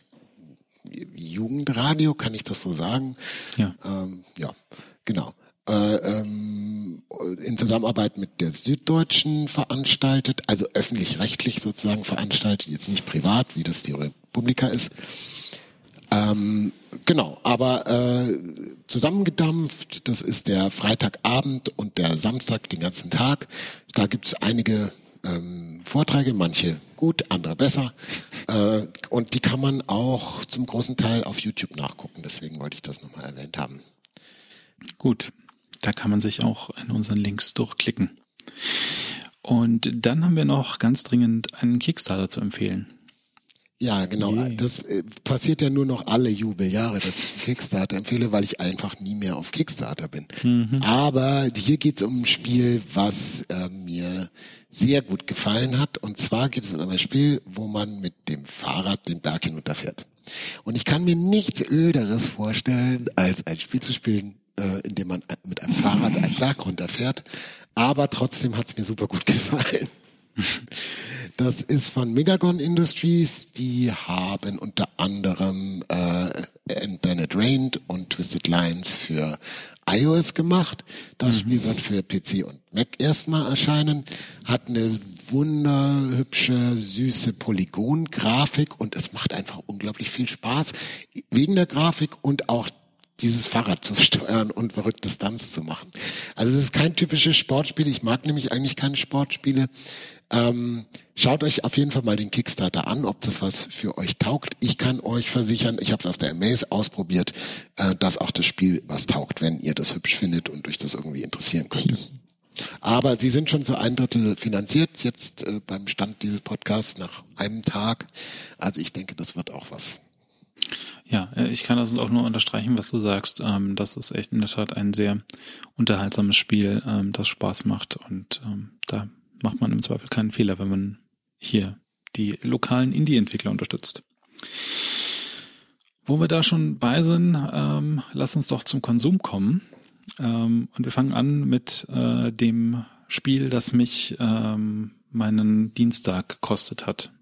Jugendradio, kann ich das so sagen? Ja. Ähm, ja, genau. Äh, ähm, in Zusammenarbeit mit der Süddeutschen veranstaltet, also öffentlich-rechtlich sozusagen veranstaltet, jetzt nicht privat, wie das die Republika ist. Ähm, genau, aber äh, zusammengedampft. Das ist der Freitagabend und der Samstag den ganzen Tag. Da gibt's einige ähm, Vorträge, manche gut, andere besser. Äh, und die kann man auch zum großen Teil auf YouTube nachgucken. Deswegen wollte ich das nochmal erwähnt haben. Gut, da kann man sich auch in unseren Links durchklicken. Und dann haben wir noch ganz dringend einen Kickstarter zu empfehlen. Ja, genau. Yeah. Das äh, passiert ja nur noch alle Jubeljahre, dass ich einen Kickstarter empfehle, weil ich einfach nie mehr auf Kickstarter bin. Mhm. Aber hier geht's um ein Spiel, was äh, mir sehr gut gefallen hat. Und zwar geht es um ein Spiel, wo man mit dem Fahrrad den Berg hinunterfährt. Und ich kann mir nichts Öderes vorstellen, als ein Spiel zu spielen, äh, in dem man mit einem Fahrrad einen Berg runterfährt. Aber trotzdem hat's mir super gut gefallen. Das ist von Megagon Industries. Die haben unter anderem äh, And Then It Rained und Twisted Lines für iOS gemacht. Das mhm. Spiel wird für P C und Mac erstmal erscheinen. Hat eine wunderhübsche, süße Polygon-Grafik und es macht einfach unglaublich viel Spaß. Wegen der Grafik und auch dieses Fahrrad zu steuern und verrückte Stunts zu machen. Also es ist kein typisches Sportspiel. Ich mag nämlich eigentlich keine Sportspiele. Ähm, schaut euch auf jeden Fall mal den Kickstarter an, ob das was für euch taugt. Ich kann euch versichern, ich habe es auf der Amaze ausprobiert, äh, dass auch das Spiel was taugt, wenn ihr das hübsch findet und euch das irgendwie interessieren könnte. Aber sie sind schon zu ein Drittel finanziert, jetzt äh, beim Stand dieses Podcasts nach einem Tag. Also ich denke, das wird auch was. Ja, ich kann das auch nur unterstreichen, was du sagst. Ähm, das ist echt in der Tat ein sehr unterhaltsames Spiel, ähm, das Spaß macht und ähm, da macht man im Zweifel keinen Fehler, wenn man hier die lokalen Indie-Entwickler unterstützt. Wo wir da schon bei sind, ähm, lass uns doch zum Konsum kommen. Ähm, und wir fangen an mit äh, dem Spiel, das mich ähm, meinen Dienstag gekostet hat.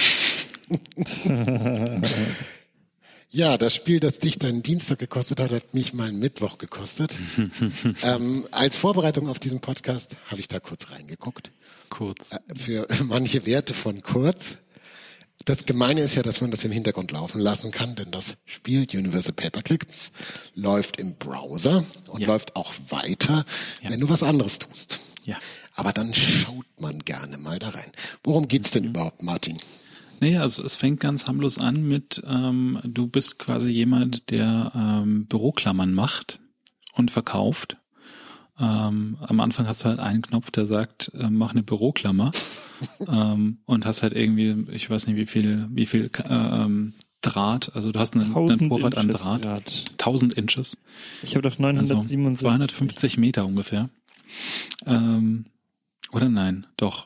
Ja, das Spiel, das dich deinen Dienstag gekostet hat, hat mich meinen Mittwoch gekostet. ähm, als Vorbereitung auf diesen Podcast habe ich da kurz reingeguckt. Kurz. Äh, für manche Werte von kurz. Das Gemeine ist ja, dass man das im Hintergrund laufen lassen kann, denn das Spiel Universal Paperclips läuft im Browser und ja. läuft auch weiter, ja. wenn du was anderes tust. Ja. Aber dann schaut man gerne mal da rein. Worum geht's denn mhm. überhaupt, Martin? Nee, also es fängt ganz harmlos an mit, ähm, du bist quasi jemand, der ähm, Büroklammern macht und verkauft. Ähm, am Anfang hast du halt einen Knopf, der sagt, äh, mach eine Büroklammer ähm, und hast halt irgendwie, ich weiß nicht wie viel, wie viel äh, ähm, Draht, also du hast einen, einen Vorrat an Draht. Draht. tausend Inches. Ich habe doch neunhundertsiebenundsiebzig. Also zweihundertfünfzig Meter ungefähr. Ähm, oder nein, doch.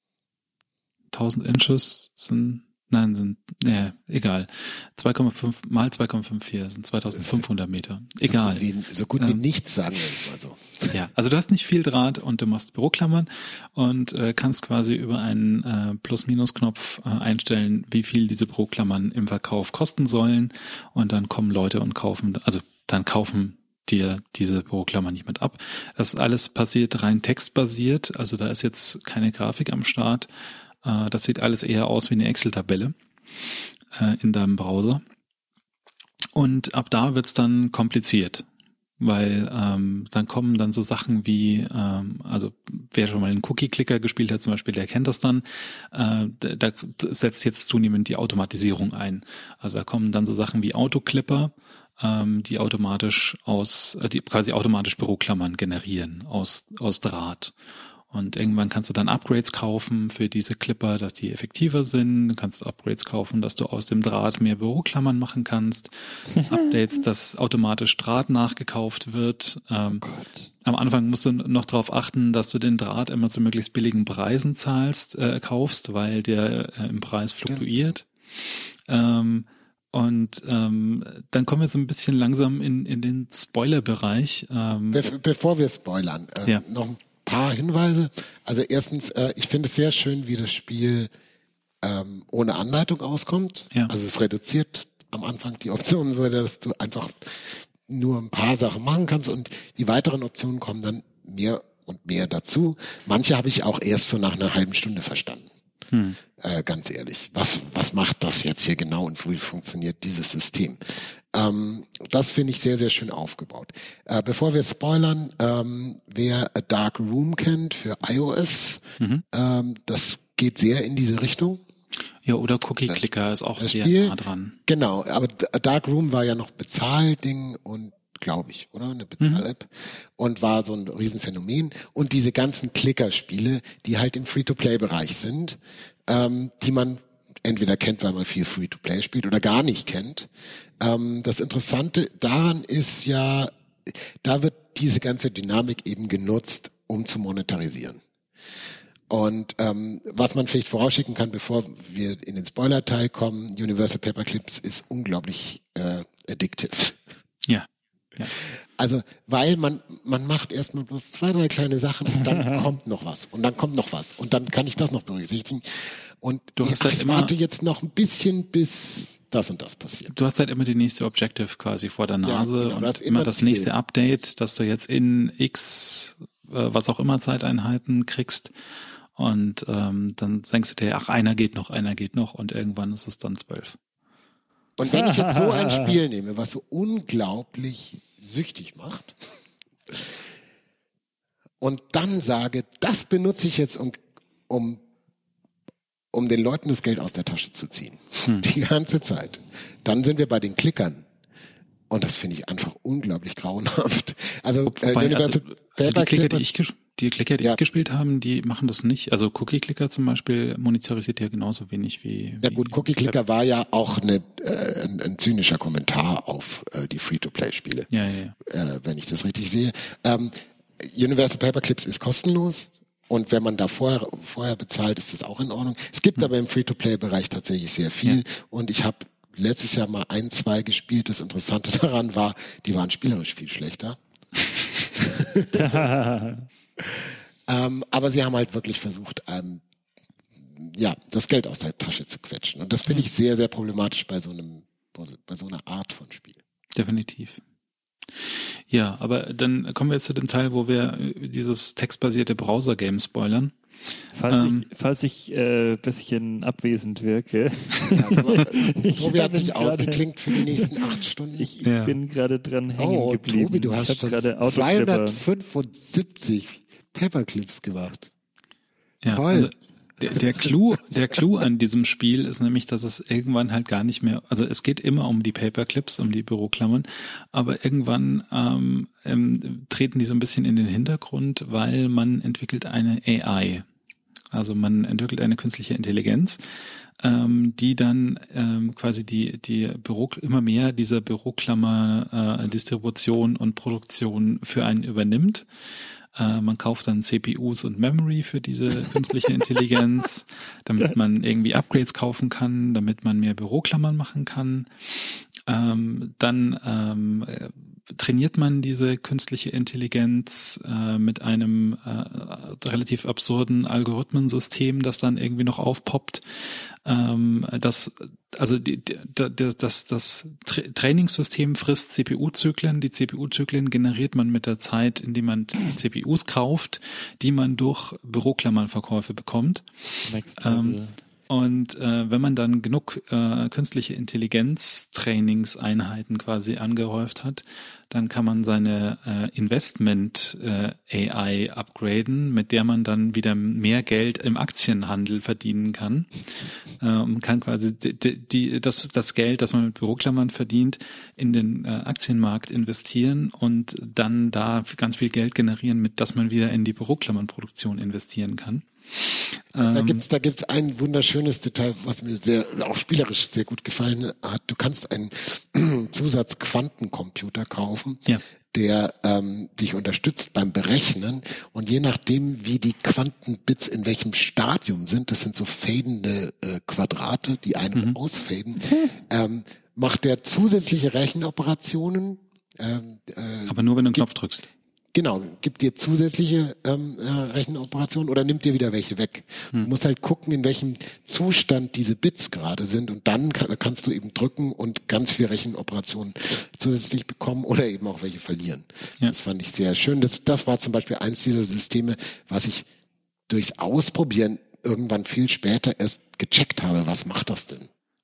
tausend Inches sind, nein, sind, nee, egal. zwei Komma fünf mal zwei Komma vierundfünfzig sind zweitausendfünfhundert Meter. Egal. So gut wie, so gut wie ähm, nichts, sagen wir es mal so. Ja, also du hast nicht viel Draht und du machst Büroklammern und äh, kannst quasi über einen äh, Plus-Minus-Knopf äh, einstellen, wie viel diese Büroklammern im Verkauf kosten sollen und dann kommen Leute und kaufen, also dann kaufen dir diese Büroklammer nicht mit ab. Das alles passiert rein textbasiert, also da ist jetzt keine Grafik am Start. Das sieht alles eher aus wie eine Excel-Tabelle äh, in deinem Browser. Und ab da wird's dann kompliziert, weil ähm, dann kommen dann so Sachen wie, ähm, also wer schon mal einen Cookie-Clicker gespielt hat zum Beispiel, der kennt das dann, äh, da setzt jetzt zunehmend die Automatisierung ein. Also da kommen dann so Sachen wie Autoclipper, ähm, die automatisch aus, die quasi automatisch Büroklammern generieren aus aus Draht. Und irgendwann kannst du dann Upgrades kaufen für diese Clipper, dass die effektiver sind. Du kannst Upgrades kaufen, dass du aus dem Draht mehr Büroklammern machen kannst. Updates, dass automatisch Draht nachgekauft wird. Ähm, oh am Anfang musst du noch darauf achten, dass du den Draht immer zu möglichst billigen Preisen zahlst, äh, kaufst, weil der äh, im Preis fluktuiert. Ja. Ähm, und ähm, dann kommen wir so ein bisschen langsam in, in den Spoiler-Bereich. Ähm, Be- bevor wir spoilern, äh, ja. noch ein paar Hinweise. Also erstens, äh, ich finde es sehr schön, wie das Spiel ähm, ohne Anleitung auskommt. Ja. Also es reduziert am Anfang die Optionen so, dass du einfach nur ein paar Sachen machen kannst und die weiteren Optionen kommen dann mehr und mehr dazu. Manche habe ich auch erst so nach einer halben Stunde verstanden. Hm. Äh, ganz ehrlich. Was, was macht das jetzt hier genau und wie funktioniert dieses System? Ähm, das finde ich sehr, sehr schön aufgebaut. Äh, bevor wir spoilern, ähm, wer A Dark Room kennt für iOS, Mhm. ähm, das geht sehr in diese Richtung. Ja, oder Cookie Clicker ist auch Das sehr Spiel, nah dran. Genau, aber A Dark Room war ja noch Bezahlding und glaube ich, oder? Eine Bezahl-App. Mhm. Und war so ein Riesenphänomen. Und diese ganzen Clicker-Spiele, die halt im Free-to-Play-Bereich sind, ähm, die man entweder kennt, weil man viel Free-to-Play spielt oder gar nicht kennt. Ähm, das Interessante daran ist ja, da wird diese ganze Dynamik eben genutzt, um zu monetarisieren. Und ähm, was man vielleicht vorausschicken kann, bevor wir in den Spoiler-Teil kommen, Universal Paperclips ist unglaublich äh, addictive. Ja. Ja. Also, weil man man macht erstmal bloß zwei, drei kleine Sachen und dann kommt noch was und dann kommt noch was und dann kann ich das noch berücksichtigen. Und du ich, hast ach, halt ich immer, warte jetzt noch ein bisschen, bis das und das passiert. Du hast halt immer die nächste Objective quasi vor der Nase, ja, genau, und das immer das Ziel. nächste Update, dass du jetzt in X, äh, was auch immer Zeiteinheiten kriegst. Und ähm, dann denkst du dir, ach, einer geht noch, einer geht noch und irgendwann ist es dann zwölf. Und wenn ich jetzt so ein Spiel nehme, was so unglaublich süchtig macht und dann sage, das benutze ich jetzt, um, um, um den Leuten das Geld aus der Tasche zu ziehen, hm. die ganze Zeit, dann sind wir bei den Klickern. Und das finde ich einfach unglaublich grauenhaft. Also, Wobei, äh, also, also die Klicker, die ich, die Klicker, die ja. ich gespielt haben, die machen das nicht. Also Cookie-Clicker zum Beispiel monetarisiert ja genauso wenig wie... Ja gut, Cookie-Clicker war ja auch eine, äh, ein, ein zynischer Kommentar auf äh, die Free-to-Play-Spiele, ja, ja, ja. Äh, wenn ich das richtig sehe. Ähm, Universal Paperclips ist kostenlos. Und wenn man da vorher, vorher bezahlt, ist das auch in Ordnung. Es gibt hm. aber im Free-to-Play-Bereich tatsächlich sehr viel. Ja. Und ich habe letztes Jahr mal ein, zwei gespielt. Das Interessante daran war, die waren spielerisch viel schlechter. ähm, aber sie haben halt wirklich versucht, ähm, ja, das Geld aus der Tasche zu quetschen. Und das finde ich sehr, sehr problematisch bei so einem, bei so einer Art von Spiel. Definitiv. Ja, aber dann kommen wir jetzt zu dem Teil, wo wir dieses textbasierte Browser-Game spoilern. Falls ähm, ich, falls ich äh, ein bisschen abwesend wirke. Ja, aber, Tobi hat sich ausgeklinkt für die nächsten acht Stunden. Ich, ich ja. bin gerade dran hängen oh, geblieben. Tobi, du hast schon zweihundertfünfundsiebzig Paperclips gemacht. Ja, Toll. Also der, der Clou, der Clou an diesem Spiel ist nämlich, dass es irgendwann halt gar nicht mehr, also es geht immer um die Paperclips, um die Büroklammern, aber irgendwann ähm, ähm, treten die so ein bisschen in den Hintergrund, weil man entwickelt eine A I. Also man entwickelt eine künstliche Intelligenz, ähm, die dann ähm, quasi die die Büro immer mehr dieser Büroklammer äh, Distribution und Produktion für einen übernimmt. Äh, man kauft dann C P Us und Memory für diese künstliche Intelligenz, damit man irgendwie Upgrades kaufen kann, damit man mehr Büroklammern machen kann. Ähm, dann ähm, trainiert man diese künstliche Intelligenz äh, mit einem äh, relativ absurden Algorithmensystem, das dann irgendwie noch aufpoppt. Ähm, das, also die, die, das, das, das Tra- Trainingssystem frisst C P U-Zyklen. Die C P U-Zyklen generiert man mit der Zeit, indem man C P Us kauft, die man durch Büroklammernverkäufe bekommt. Ähm, Und äh, wenn man dann genug äh, künstliche Intelligenz-Trainingseinheiten quasi angehäuft hat, dann kann man seine äh, Investment-A I upgraden, mit der man dann wieder mehr Geld im Aktienhandel verdienen kann. Äh, man kann quasi die, die, das, das Geld, das man mit Büroklammern verdient, in den äh, Aktienmarkt investieren und dann da ganz viel Geld generieren, mit das man wieder in die Büroklammernproduktion investieren kann. Da gibt's, da gibt's ein wunderschönes Detail, was mir sehr, auch spielerisch sehr gut gefallen hat. Du kannst einen Zusatz-Quantencomputer kaufen, ja. der ähm, dich unterstützt beim Berechnen. Und je nachdem, wie die Quantenbits in welchem Stadium sind, das sind so fadende äh, Quadrate, die einem mhm. ausfaden, ähm, macht der zusätzliche Rechenoperationen. Ähm, äh, Aber nur, wenn du einen Knopf drückst. Genau, gibt dir zusätzliche ähm, äh, Rechenoperationen oder nimmt dir wieder welche weg. Hm. Du musst halt gucken, in welchem Zustand diese Bits gerade sind und dann kann, kannst du eben drücken und ganz viele Rechenoperationen zusätzlich bekommen oder eben auch welche verlieren. Ja. Das fand ich sehr schön. Das, das war zum Beispiel eins dieser Systeme, was ich durchs Ausprobieren irgendwann viel später erst gecheckt habe. Was macht das denn?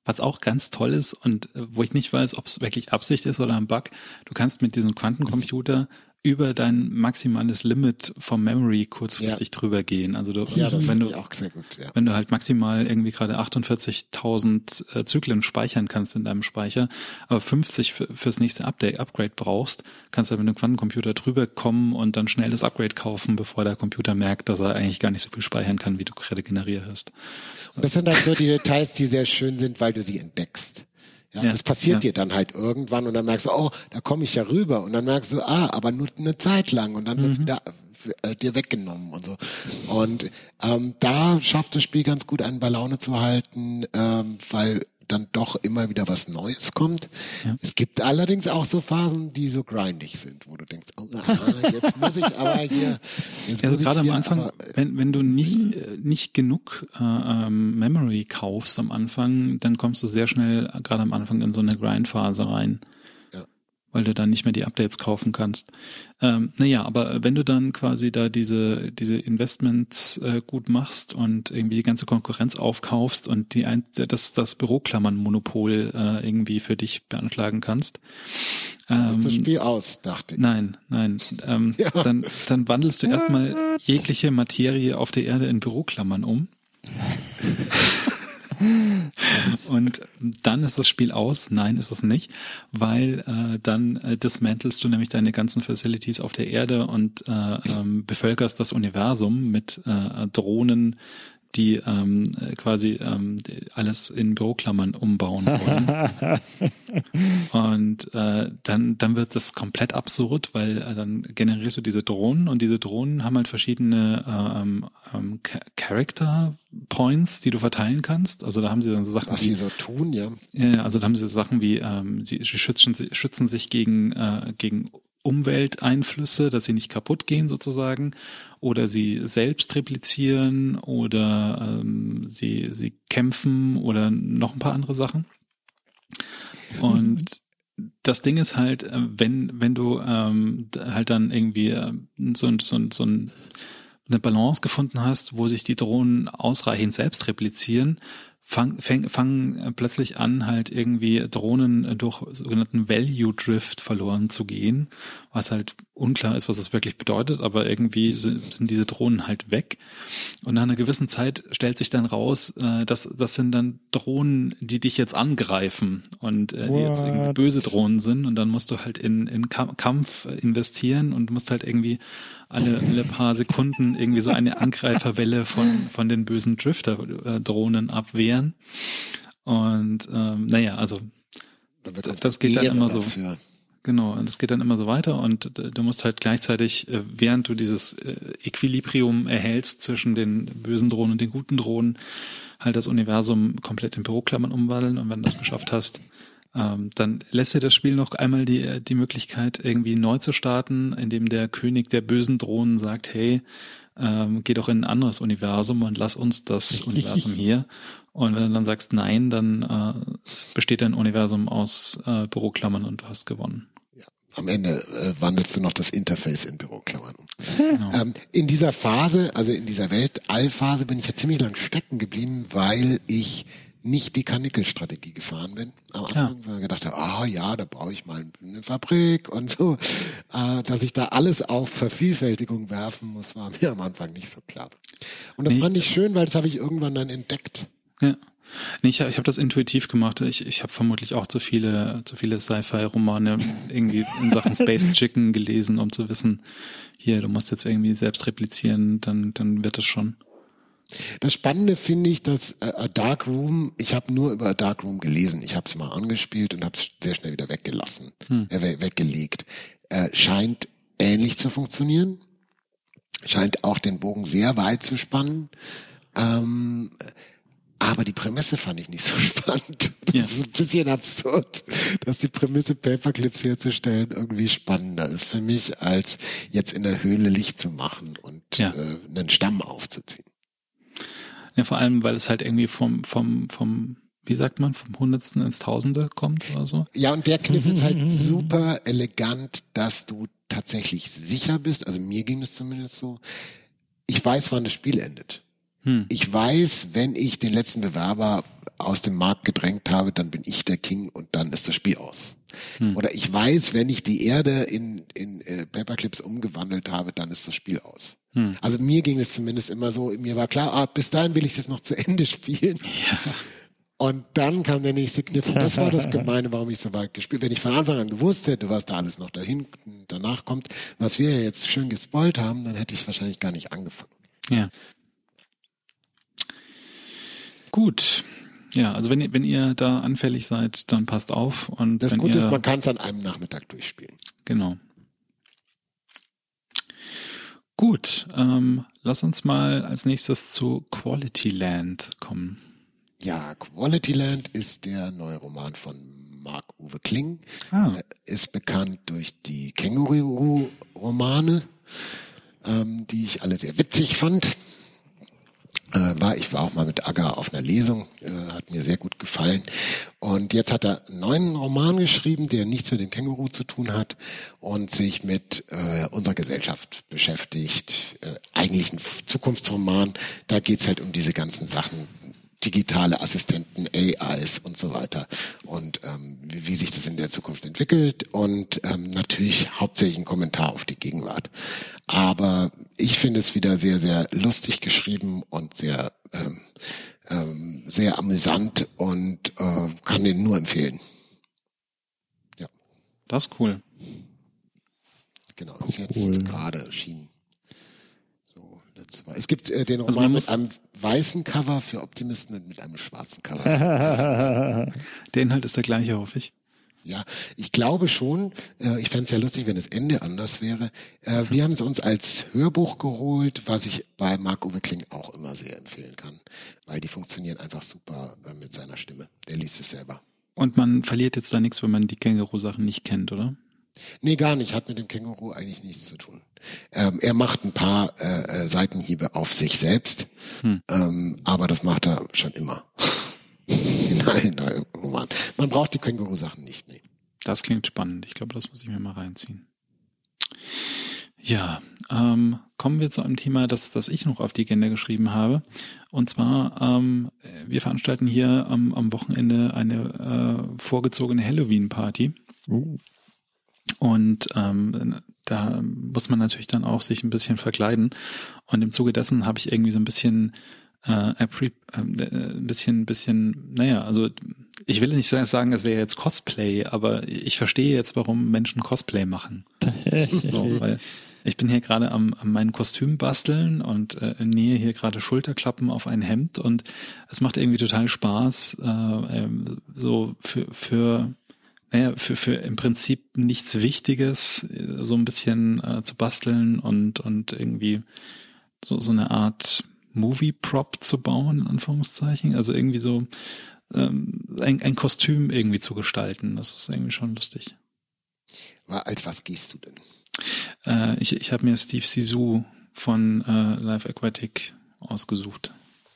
was auch ganz toll ist und äh, wo ich nicht weiß, ob es wirklich Absicht ist oder ein Bug, du kannst mit diesem Quantencomputer über dein maximales Limit vom Memory kurzfristig Ja. drüber gehen. Also du, Ja, das wenn finde du ich auch sehr gut. Ja. wenn du halt maximal irgendwie gerade achtundvierzigtausend äh, Zyklen speichern kannst in deinem Speicher, aber fünfzig für, fürs nächste Update, Upgrade brauchst, kannst du mit einem Quantencomputer drüber kommen und dann schnell das Upgrade kaufen, bevor der Computer merkt, dass er eigentlich gar nicht so viel speichern kann, wie du gerade generiert hast. Und das sind halt so die Details, die sehr schön sind, weil du sie entdeckst. Ja, Ja, das passiert ja. dir dann halt irgendwann und dann merkst du, oh, da komme ich ja rüber und dann merkst du, ah, aber nur eine Zeit lang und dann wird's wieder äh, dir weggenommen und so. Und ähm, da schafft das Spiel ganz gut, einen bei Laune zu halten, ähm, weil dann doch immer wieder was Neues kommt. Ja. Es gibt allerdings auch so Phasen, die so grindig sind, wo du denkst, oh, ah, jetzt muss ich aber hier, jetzt Also muss ich gerade am hier, Anfang, aber, wenn, wenn du nicht, äh, nicht genug äh, ähm, Memory kaufst am Anfang, dann kommst du sehr schnell äh, gerade am Anfang in so eine Grindphase rein. Ja. Weil du dann nicht mehr die Updates kaufen kannst. Ähm, naja, aber wenn du dann quasi da diese diese Investments äh, gut machst und irgendwie die ganze Konkurrenz aufkaufst und die ein, das das Büroklammern-Monopol äh, irgendwie für dich beanschlagen kannst, dann ist das ähm, Spiel aus, dachte ich. Nein, nein. Ähm, Ja. dann, dann wandelst du erstmal jegliche Materie auf der Erde in Büroklammern um. Und dann ist das Spiel aus. Nein, ist es nicht, weil äh, dann äh, dismantelst du nämlich deine ganzen Facilities auf der Erde und äh, ähm, bevölkerst das Universum mit äh, Drohnen, die ähm, quasi ähm, alles in Büroklammern umbauen wollen. Und äh, dann dann wird das komplett absurd, weil äh, dann generierst du diese Drohnen und diese Drohnen haben halt verschiedene ähm, ähm, Character Points, die du verteilen kannst. Also da haben sie dann so Sachen Was wie, sie so tun, ja. ja, also da haben sie so Sachen wie ähm, sie schützen schützen sich gegen äh, gegen Umwelteinflüsse, dass sie nicht kaputt gehen sozusagen, oder sie selbst replizieren oder ähm, sie sie kämpfen oder noch ein paar andere Sachen. Und das Ding ist halt, äh, wenn wenn du ähm, halt dann irgendwie äh, so ein so ein so ein eine Balance gefunden hast, wo sich die Drohnen ausreichend selbst replizieren, fang, fang, fangen plötzlich an, halt irgendwie Drohnen durch sogenannten Value Drift verloren zu gehen, was halt unklar ist, was es wirklich bedeutet, aber irgendwie sind diese Drohnen halt weg. Und nach einer gewissen Zeit stellt sich dann raus, äh, dass das sind dann Drohnen, die dich jetzt angreifen und äh, die jetzt irgendwie What? böse Drohnen sind und dann musst du halt in, in Kampf investieren und musst halt irgendwie alle, alle paar Sekunden irgendwie so eine Angreiferwelle von, von den bösen Drifter-Drohnen abwehren. Und ähm, naja, also Dann bekommst das du geht dann Ehre immer so. dafür. Genau, und das geht dann immer so weiter und äh, du musst halt gleichzeitig, äh, während du dieses äh, Equilibrium erhältst zwischen den bösen Drohnen und den guten Drohnen, halt das Universum komplett in Büroklammern umwandeln, und wenn du das geschafft hast, ähm, dann lässt dir das Spiel noch einmal die die Möglichkeit, irgendwie neu zu starten, indem der König der bösen Drohnen sagt, hey, ähm, geh doch in ein anderes Universum und lass uns das Universum hier. Und wenn du dann sagst nein, dann äh, es besteht ein Universum aus äh, Büroklammern und du hast gewonnen. Am Ende äh, wandelst du noch das Interface in Büroklammern um. Genau. Ähm, in dieser Phase, also in dieser Weltallphase, bin ich ja ziemlich lang stecken geblieben, weil ich nicht die Karnickel-Strategie gefahren bin am Anfang, Ja. sondern gedacht habe, ah ja, da brauche ich mal eine Fabrik und so. Äh, dass ich da alles auf Vervielfältigung werfen muss, war mir am Anfang nicht so klar. Und das Nee. fand ich schön, weil das habe ich irgendwann dann entdeckt. Ja. Nee, ich, ich habe das intuitiv gemacht. Ich, ich habe vermutlich auch zu viele, zu viele Sci-Fi-Romane irgendwie in Sachen Space Chicken gelesen, um zu wissen, hier, du musst jetzt irgendwie selbst replizieren, dann, dann wird es schon. Das Spannende finde ich, dass äh, A Dark Room, ich habe nur über A Dark Room gelesen, ich habe es mal angespielt und habe es sehr schnell wieder weggelassen, Hm. äh, we- weggelegt. Äh, scheint ähnlich zu funktionieren, scheint auch den Bogen sehr weit zu spannen, ähm, aber die Prämisse fand ich nicht so spannend. Das Ja. ist ein bisschen absurd, dass die Prämisse, Paperclips herzustellen, irgendwie spannender ist für mich, als jetzt in der Höhle Licht zu machen und Ja. äh, einen Stamm aufzuziehen. Ja, vor allem, weil es halt irgendwie vom, vom, vom, wie sagt man, vom Hundertsten ins Tausende kommt oder so. Ja, und der Kniff ist halt super elegant, dass du tatsächlich sicher bist, also mir ging es zumindest so, ich weiß, wann das Spiel endet. Hm. Ich weiß, wenn ich den letzten Bewerber aus dem Markt gedrängt habe, dann bin ich der King und dann ist das Spiel aus. Hm. Oder ich weiß, wenn ich die Erde in, in äh, Paperclips umgewandelt habe, dann ist das Spiel aus. Hm. Also mir ging es zumindest immer so, mir war klar, ah, bis dahin will ich das noch zu Ende spielen. Ja. Und dann kam der nächste Kniff und das war das Gemeine, warum ich so weit gespielt. Wenn ich von Anfang an gewusst hätte, was da alles noch dahin danach kommt, was wir ja jetzt schön gespoilt haben, dann hätte ich es wahrscheinlich gar nicht angefangen. Ja. Gut. Ja, also wenn ihr, wenn ihr da anfällig seid, dann passt auf. Und das wenn Gute ihr, ist, man kann es an einem Nachmittag durchspielen. Genau. Gut, ähm, lass uns mal als nächstes zu Quality Land kommen. Ja, Quality Land ist der neue Roman von Marc-Uwe Kling. Ah. Er ist bekannt durch die Känguru-Romane, ähm, die ich alle sehr witzig fand. Äh, war, ich war auch mal mit Aga auf einer Lesung, äh, hat mir sehr gut gefallen. Und jetzt hat er einen neuen Roman geschrieben, der nichts mit dem Känguru zu tun hat und sich mit äh, unserer Gesellschaft beschäftigt. Äh, eigentlich ein Zukunftsroman, da geht's halt um diese ganzen Sachen, digitale Assistenten, A Is und so weiter und ähm, wie, wie sich das in der Zukunft entwickelt und ähm, natürlich hauptsächlich ein Kommentar auf die Gegenwart. Aber ich finde es wieder sehr, sehr lustig geschrieben und sehr, ähm, ähm, sehr amüsant und äh, kann den nur empfehlen. Ja. Das ist cool. Genau, ist jetzt cool. Gerade erschienen. Es gibt äh, den also Roman mit einem weißen Cover für Optimisten und mit einem schwarzen Cover für Pessimisten. Der Inhalt ist der gleiche, hoffe ich. Ja, ich glaube schon. Äh, ich fände es ja lustig, wenn das Ende anders wäre. Äh, wir haben es uns als Hörbuch geholt, was ich bei Marc-Uwe Kling auch immer sehr empfehlen kann, weil die funktionieren einfach super äh, mit seiner Stimme. Der liest es selber. Und man verliert jetzt da nichts, wenn man die Känguru-Sachen nicht kennt, oder? Nee, gar nicht. Hat mit dem Känguru eigentlich nichts zu tun. Ähm, er macht ein paar äh, Seitenhiebe auf sich selbst, hm. ähm, aber das macht er schon immer. In allen neuen Romanen. Man braucht die Känguru-Sachen nicht. Nee. Das klingt spannend. Ich glaube, das muss ich mir mal reinziehen. Ja, ähm, kommen wir zu einem Thema, das, das ich noch auf die Agenda geschrieben habe. Und zwar, ähm, wir veranstalten hier am, am Wochenende eine äh, vorgezogene Halloween-Party. Uh. Und ähm, da muss man natürlich dann auch sich ein bisschen verkleiden. Und im Zuge dessen habe ich irgendwie so ein bisschen äh, äh, ein bisschen, bisschen, naja, also ich will nicht sagen, das wäre jetzt Cosplay, aber ich verstehe jetzt, warum Menschen Cosplay machen. So, weil ich bin hier gerade am, am meinem Kostüm basteln und äh, nähe hier gerade Schulterklappen auf ein Hemd und es macht irgendwie total Spaß, äh, äh, so für, für Naja, für, für im Prinzip nichts Wichtiges, so ein bisschen äh, zu basteln und, und irgendwie so, so eine Art Movie-Prop zu bauen, in Anführungszeichen. Also irgendwie so ähm, ein, ein Kostüm irgendwie zu gestalten. Das ist irgendwie schon lustig. Als was gehst du denn? Äh, ich ich habe mir Steve Zissou von äh, Live Aquatic ausgesucht.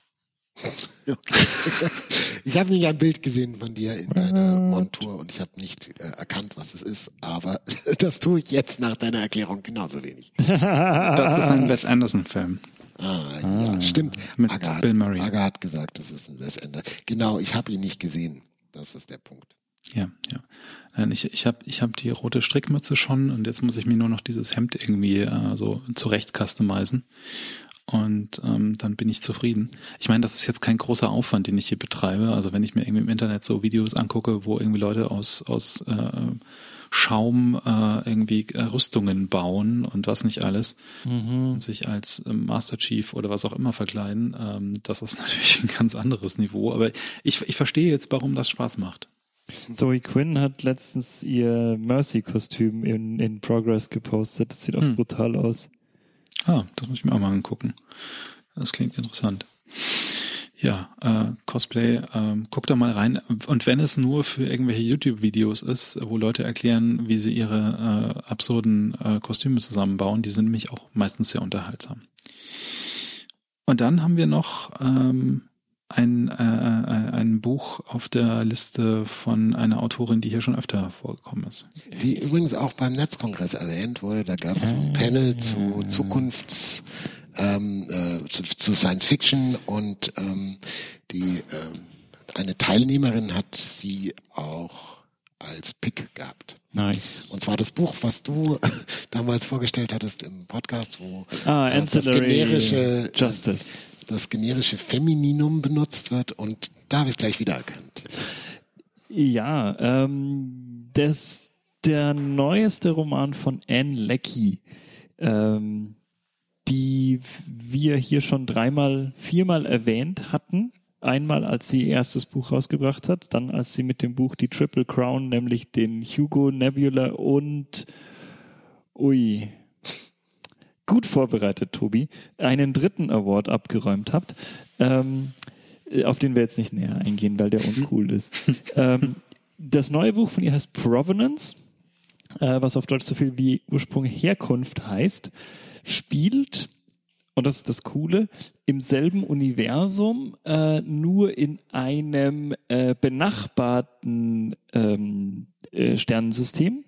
Okay. Ich habe nicht ein Bild gesehen von dir in deiner Montur und ich habe nicht äh, erkannt, was es ist, aber das tue ich jetzt nach deiner Erklärung genauso wenig. Das ist ein Wes Anderson-Film. Ah, ja, ah, stimmt. Mit Aga Bill hat, Murray. Aga hat gesagt, das ist ein Wes Anderson. Genau, ich habe ihn nicht gesehen. Das ist der Punkt. Ja, ja. Ich, ich habe ich hab die rote Strickmütze schon und jetzt muss ich mir nur noch dieses Hemd irgendwie äh, so zurecht customizen. Und ähm, dann bin ich zufrieden. Ich meine, das ist jetzt kein großer Aufwand, den ich hier betreibe. Also wenn ich mir irgendwie im Internet so Videos angucke, wo irgendwie Leute aus aus äh, Schaum äh, irgendwie äh, Rüstungen bauen und was nicht alles mhm. und sich als äh, Master Chief oder was auch immer verkleiden, ähm, das ist natürlich ein ganz anderes Niveau. Aber ich, ich verstehe jetzt, warum das Spaß macht. Zoe Quinn hat letztens ihr Mercy-Kostüm in, in Progress gepostet. Das sieht auch hm. brutal aus. Ah, das muss ich mir auch mal angucken. Das klingt interessant. Ja, äh, Cosplay, ähm, guck da mal rein. Und wenn es nur für irgendwelche YouTube-Videos ist, wo Leute erklären, wie sie ihre äh, absurden äh, Kostüme zusammenbauen, die sind nämlich auch meistens sehr unterhaltsam. Und dann haben wir noch ähm, ein, äh, ein Buch auf der Liste von einer Autorin, die hier schon öfter vorgekommen ist. Die übrigens auch beim Netzkongress erwähnt wurde. Da gab es ein Panel zu Zukunfts ähm, äh, zu, zu Science Fiction und ähm, die ähm, eine Teilnehmerin hat sie auch als Pick gehabt. Nice. Und zwar das Buch, was du damals vorgestellt hattest im Podcast, wo ah, äh, das generische Justice. das generische Femininum benutzt wird, und da habe ich es gleich wiedererkannt. Ja, ähm, das der neueste Roman von Ann Leckie, ähm, die wir hier schon dreimal, viermal erwähnt hatten. Einmal, als sie ihr erstes Buch rausgebracht hat, dann als sie mit dem Buch die Triple Crown, nämlich den Hugo, Nebula und ui, gut vorbereitet, Tobi, einen dritten Award abgeräumt habt, ähm, auf den wir jetzt nicht näher eingehen, weil der uncool ist. ähm, das neue Buch von ihr heißt Provenance, äh, was auf Deutsch so viel wie Ursprung Herkunft heißt, spielt, und das ist das Coole, im selben Universum, äh, nur in einem äh, benachbarten ähm, äh, Sternensystem.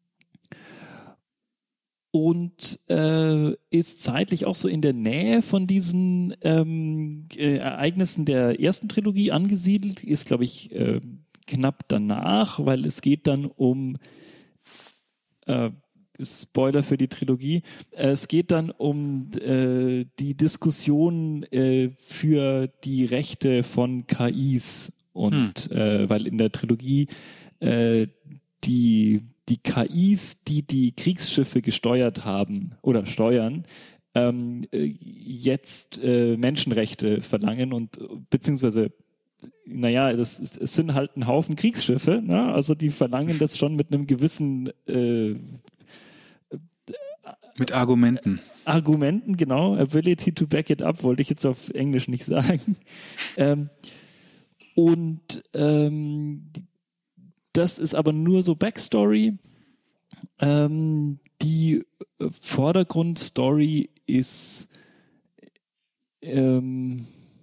Und äh, ist zeitlich auch so in der Nähe von diesen ähm, äh, Ereignissen der ersten Trilogie angesiedelt. Ist, glaube ich, äh, knapp danach, weil es geht dann um äh, Spoiler für die Trilogie. Es geht dann um äh, die Diskussion äh, für die Rechte von K Is. Und hm. äh, weil in der Trilogie äh, die, die K Is, die die Kriegsschiffe gesteuert haben oder steuern, ähm, jetzt äh, Menschenrechte verlangen und beziehungsweise naja, das ist, es sind halt ein Haufen Kriegsschiffe, ne? Also die verlangen das schon mit einem gewissen äh, Mit Argumenten. Argumenten, genau. Ability to back it up, wollte ich jetzt auf Englisch nicht sagen. ähm, und ähm, das ist aber nur so Backstory. Ähm, die Vordergrundstory ist ähm,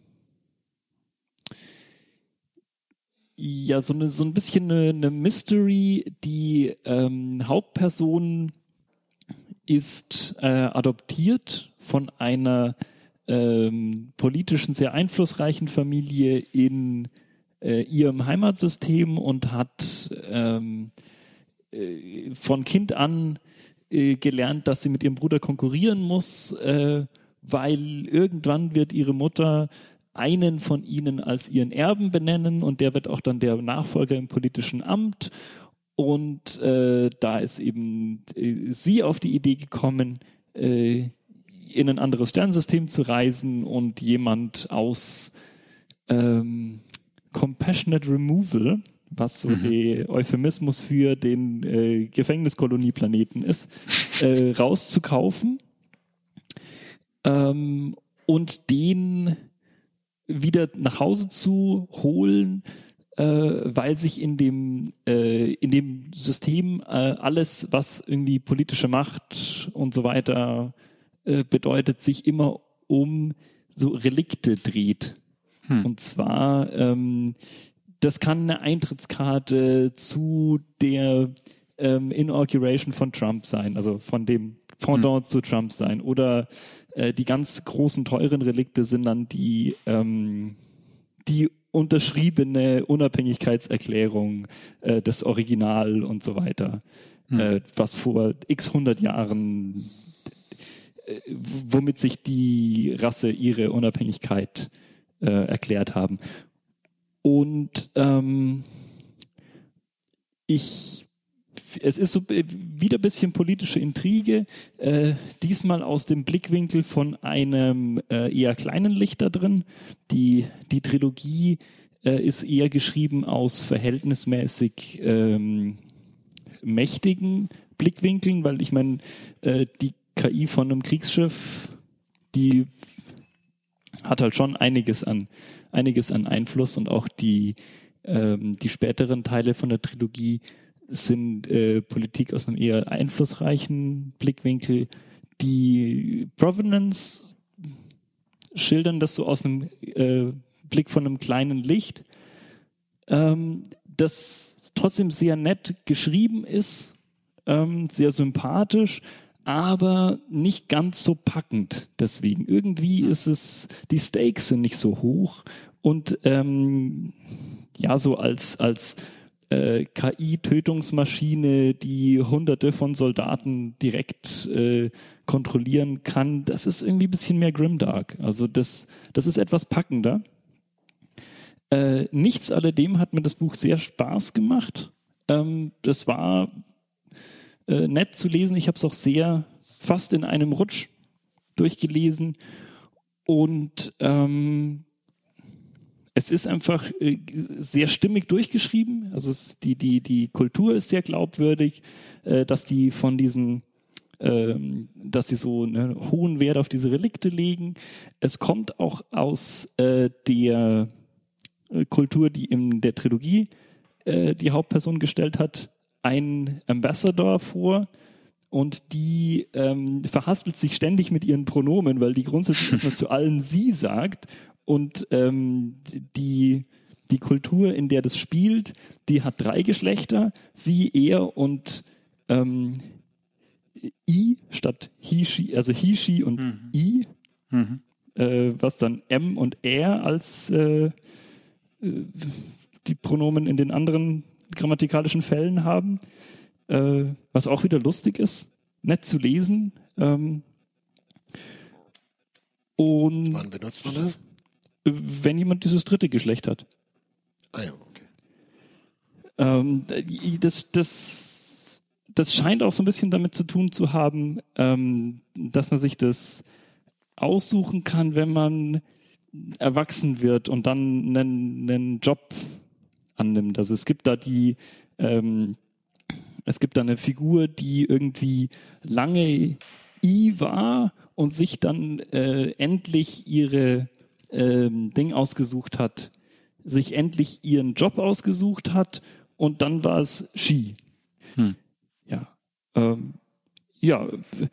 ja so, eine, so ein bisschen eine, eine Mystery. Die ähm, Hauptperson ist äh, adoptiert von einer ähm, politischen, sehr einflussreichen Familie in äh, ihrem Heimatsystem und hat ähm, äh, von Kind an äh, gelernt, dass sie mit ihrem Bruder konkurrieren muss, äh, weil irgendwann wird ihre Mutter einen von ihnen als ihren Erben benennen und der wird auch dann der Nachfolger im politischen Amt. Und äh, da ist eben äh, sie auf die Idee gekommen, äh, in ein anderes Sternensystem zu reisen und jemand aus ähm, Compassionate Removal, was so mhm. der Euphemismus für den äh, Gefängniskolonieplaneten ist, äh, rauszukaufen ähm, und den wieder nach Hause zu holen, Äh, weil sich in dem äh, in dem System äh, alles, was irgendwie politische Macht und so weiter äh, bedeutet, sich immer um so Relikte dreht. Hm. Und zwar, ähm, das kann eine Eintrittskarte zu der ähm, Inauguration von Trump sein, also von dem Pendant hm. zu Trump sein. Oder äh, die ganz großen, teuren Relikte sind dann die ähm, die unterschriebene Unabhängigkeitserklärung äh, des Original und so weiter, hm. äh, was vor x hundert Jahren, äh, womit sich die Rasse ihre Unabhängigkeit äh, erklärt haben. Und ähm, ich es ist so wieder ein bisschen politische Intrige, äh, diesmal aus dem Blickwinkel von einem äh, eher kleinen Licht da drin. Die, die Trilogie äh, ist eher geschrieben aus verhältnismäßig ähm, mächtigen Blickwinkeln, weil ich meine, äh, die K I von einem Kriegsschiff, die hat halt schon einiges an, einiges an Einfluss und auch die, ähm, die späteren Teile von der Trilogie sind äh, Politik aus einem eher einflussreichen Blickwinkel. Die Provenance schildern das so aus einem äh, Blick von einem kleinen Licht, ähm, das trotzdem sehr nett geschrieben ist, ähm, sehr sympathisch, aber nicht ganz so packend. Deswegen irgendwie ist es, die Stakes sind nicht so hoch und ähm, ja, so als als äh, K I-Tötungsmaschine, die Hunderte von Soldaten direkt äh, kontrollieren kann, das ist irgendwie ein bisschen mehr Grimdark. Also das das ist etwas packender. Äh, nichts alledem hat mir das Buch sehr Spaß gemacht. Ähm, das war äh, nett zu lesen. Ich habe es auch sehr fast in einem Rutsch durchgelesen. Und ähm, es ist einfach äh, sehr stimmig durchgeschrieben. Also es, die, die, die Kultur ist sehr glaubwürdig, äh, dass die von diesen ähm, dass sie so einen hohen Wert auf diese Relikte legen. Es kommt auch aus äh, der Kultur, die in der Trilogie äh, die Hauptperson gestellt hat, ein Ambassador vor und die ähm, verhaspelt sich ständig mit ihren Pronomen, weil die grundsätzlich nur zu allen sie sagt und ähm, die, die Kultur, in der das spielt, die hat drei Geschlechter, sie, er und ähm, I statt he, she, also he, she und mhm. I, mhm. Äh, was dann M und er als äh, die Pronomen in den anderen grammatikalischen Fällen haben, äh, was auch wieder lustig ist, nett zu lesen. Ähm, und wann benutzt man das? Wenn jemand dieses dritte Geschlecht hat. Ah ja, okay. Ähm, das, das, das scheint auch so ein bisschen damit zu tun zu haben, ähm, dass man sich das aussuchen kann, wenn man erwachsen wird und dann einen, einen Job annimmt. Also es gibt da die, ähm, es gibt da eine Figur, die irgendwie lange I war und sich dann äh, endlich ihre ähm, Ding ausgesucht hat, sich endlich ihren Job ausgesucht hat und dann war es She. Hm. Ja, ähm, ja,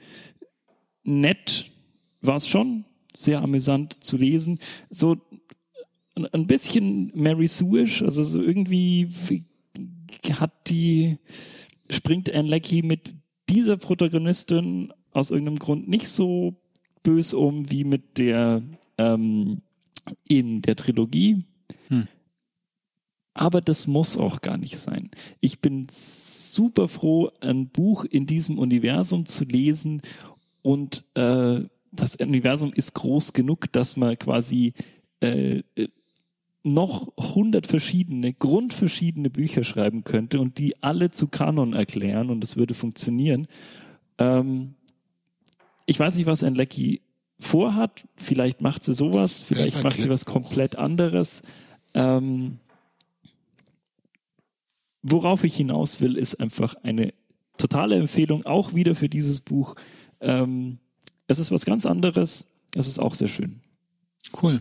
nett war es schon. Sehr amüsant zu lesen. So ein bisschen Mary Sue-isch, also so irgendwie hat die, springt Ann Leckie mit dieser Protagonistin aus irgendeinem Grund nicht so bös um wie mit der ähm, in der Trilogie. Hm. Aber das muss auch gar nicht sein. Ich bin super froh, ein Buch in diesem Universum zu lesen und äh, das Universum ist groß genug, dass man quasi äh, noch hundert verschiedene, grundverschiedene Bücher schreiben könnte und die alle zu Kanon erklären und das würde funktionieren. Ähm, ich weiß nicht, was Ann Leckie vorhat. Vielleicht macht sie sowas, vielleicht macht sie was komplett anderes. Ähm, worauf ich hinaus will, ist einfach eine totale Empfehlung, auch wieder für dieses Buch. Ähm, Es ist was ganz anderes. Es ist auch sehr schön. Cool.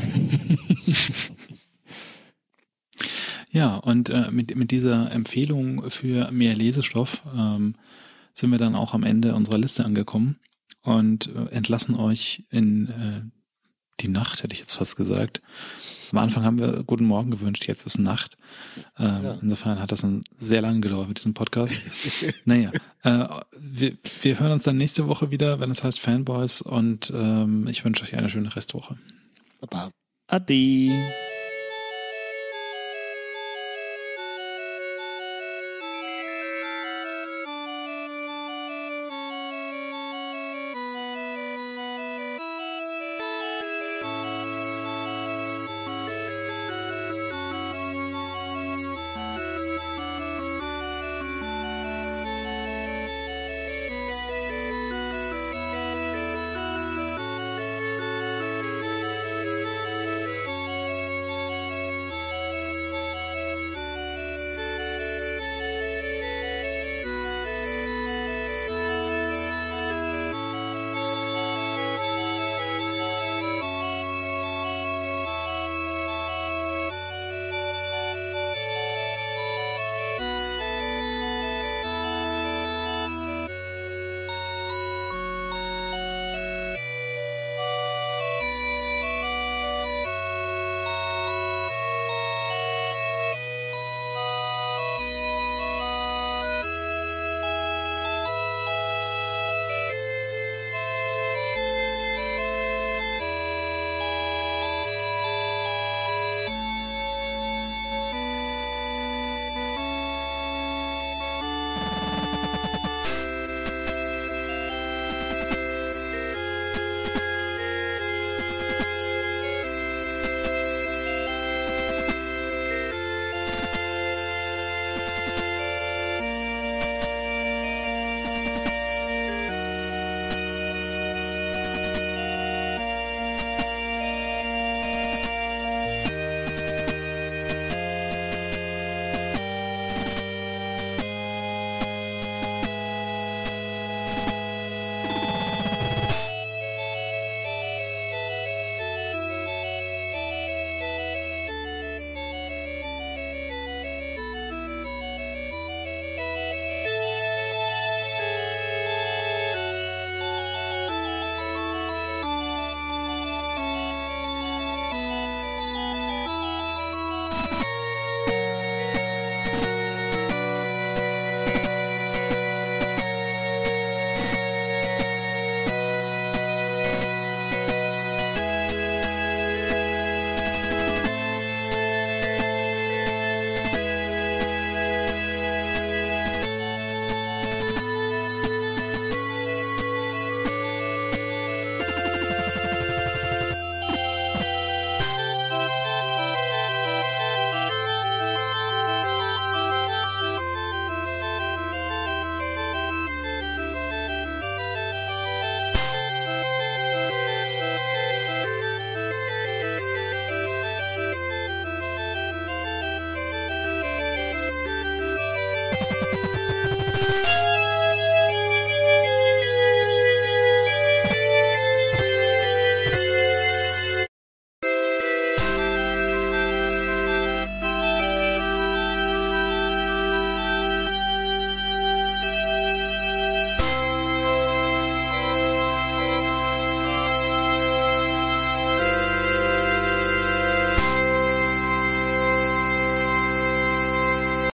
Ja, und äh, mit, mit dieser Empfehlung für mehr Lesestoff ähm, sind wir dann auch am Ende unserer Liste angekommen und äh, entlassen euch in äh, die Nacht, hätte ich jetzt fast gesagt. Am Anfang haben wir guten Morgen gewünscht, jetzt ist Nacht. Ähm, ja. Insofern hat das sehr lange gedauert mit diesem Podcast. Naja, äh, wir, wir hören uns dann nächste Woche wieder, wenn es heißt Fanboys und ähm, ich wünsche euch eine schöne Restwoche. Baba. Ade.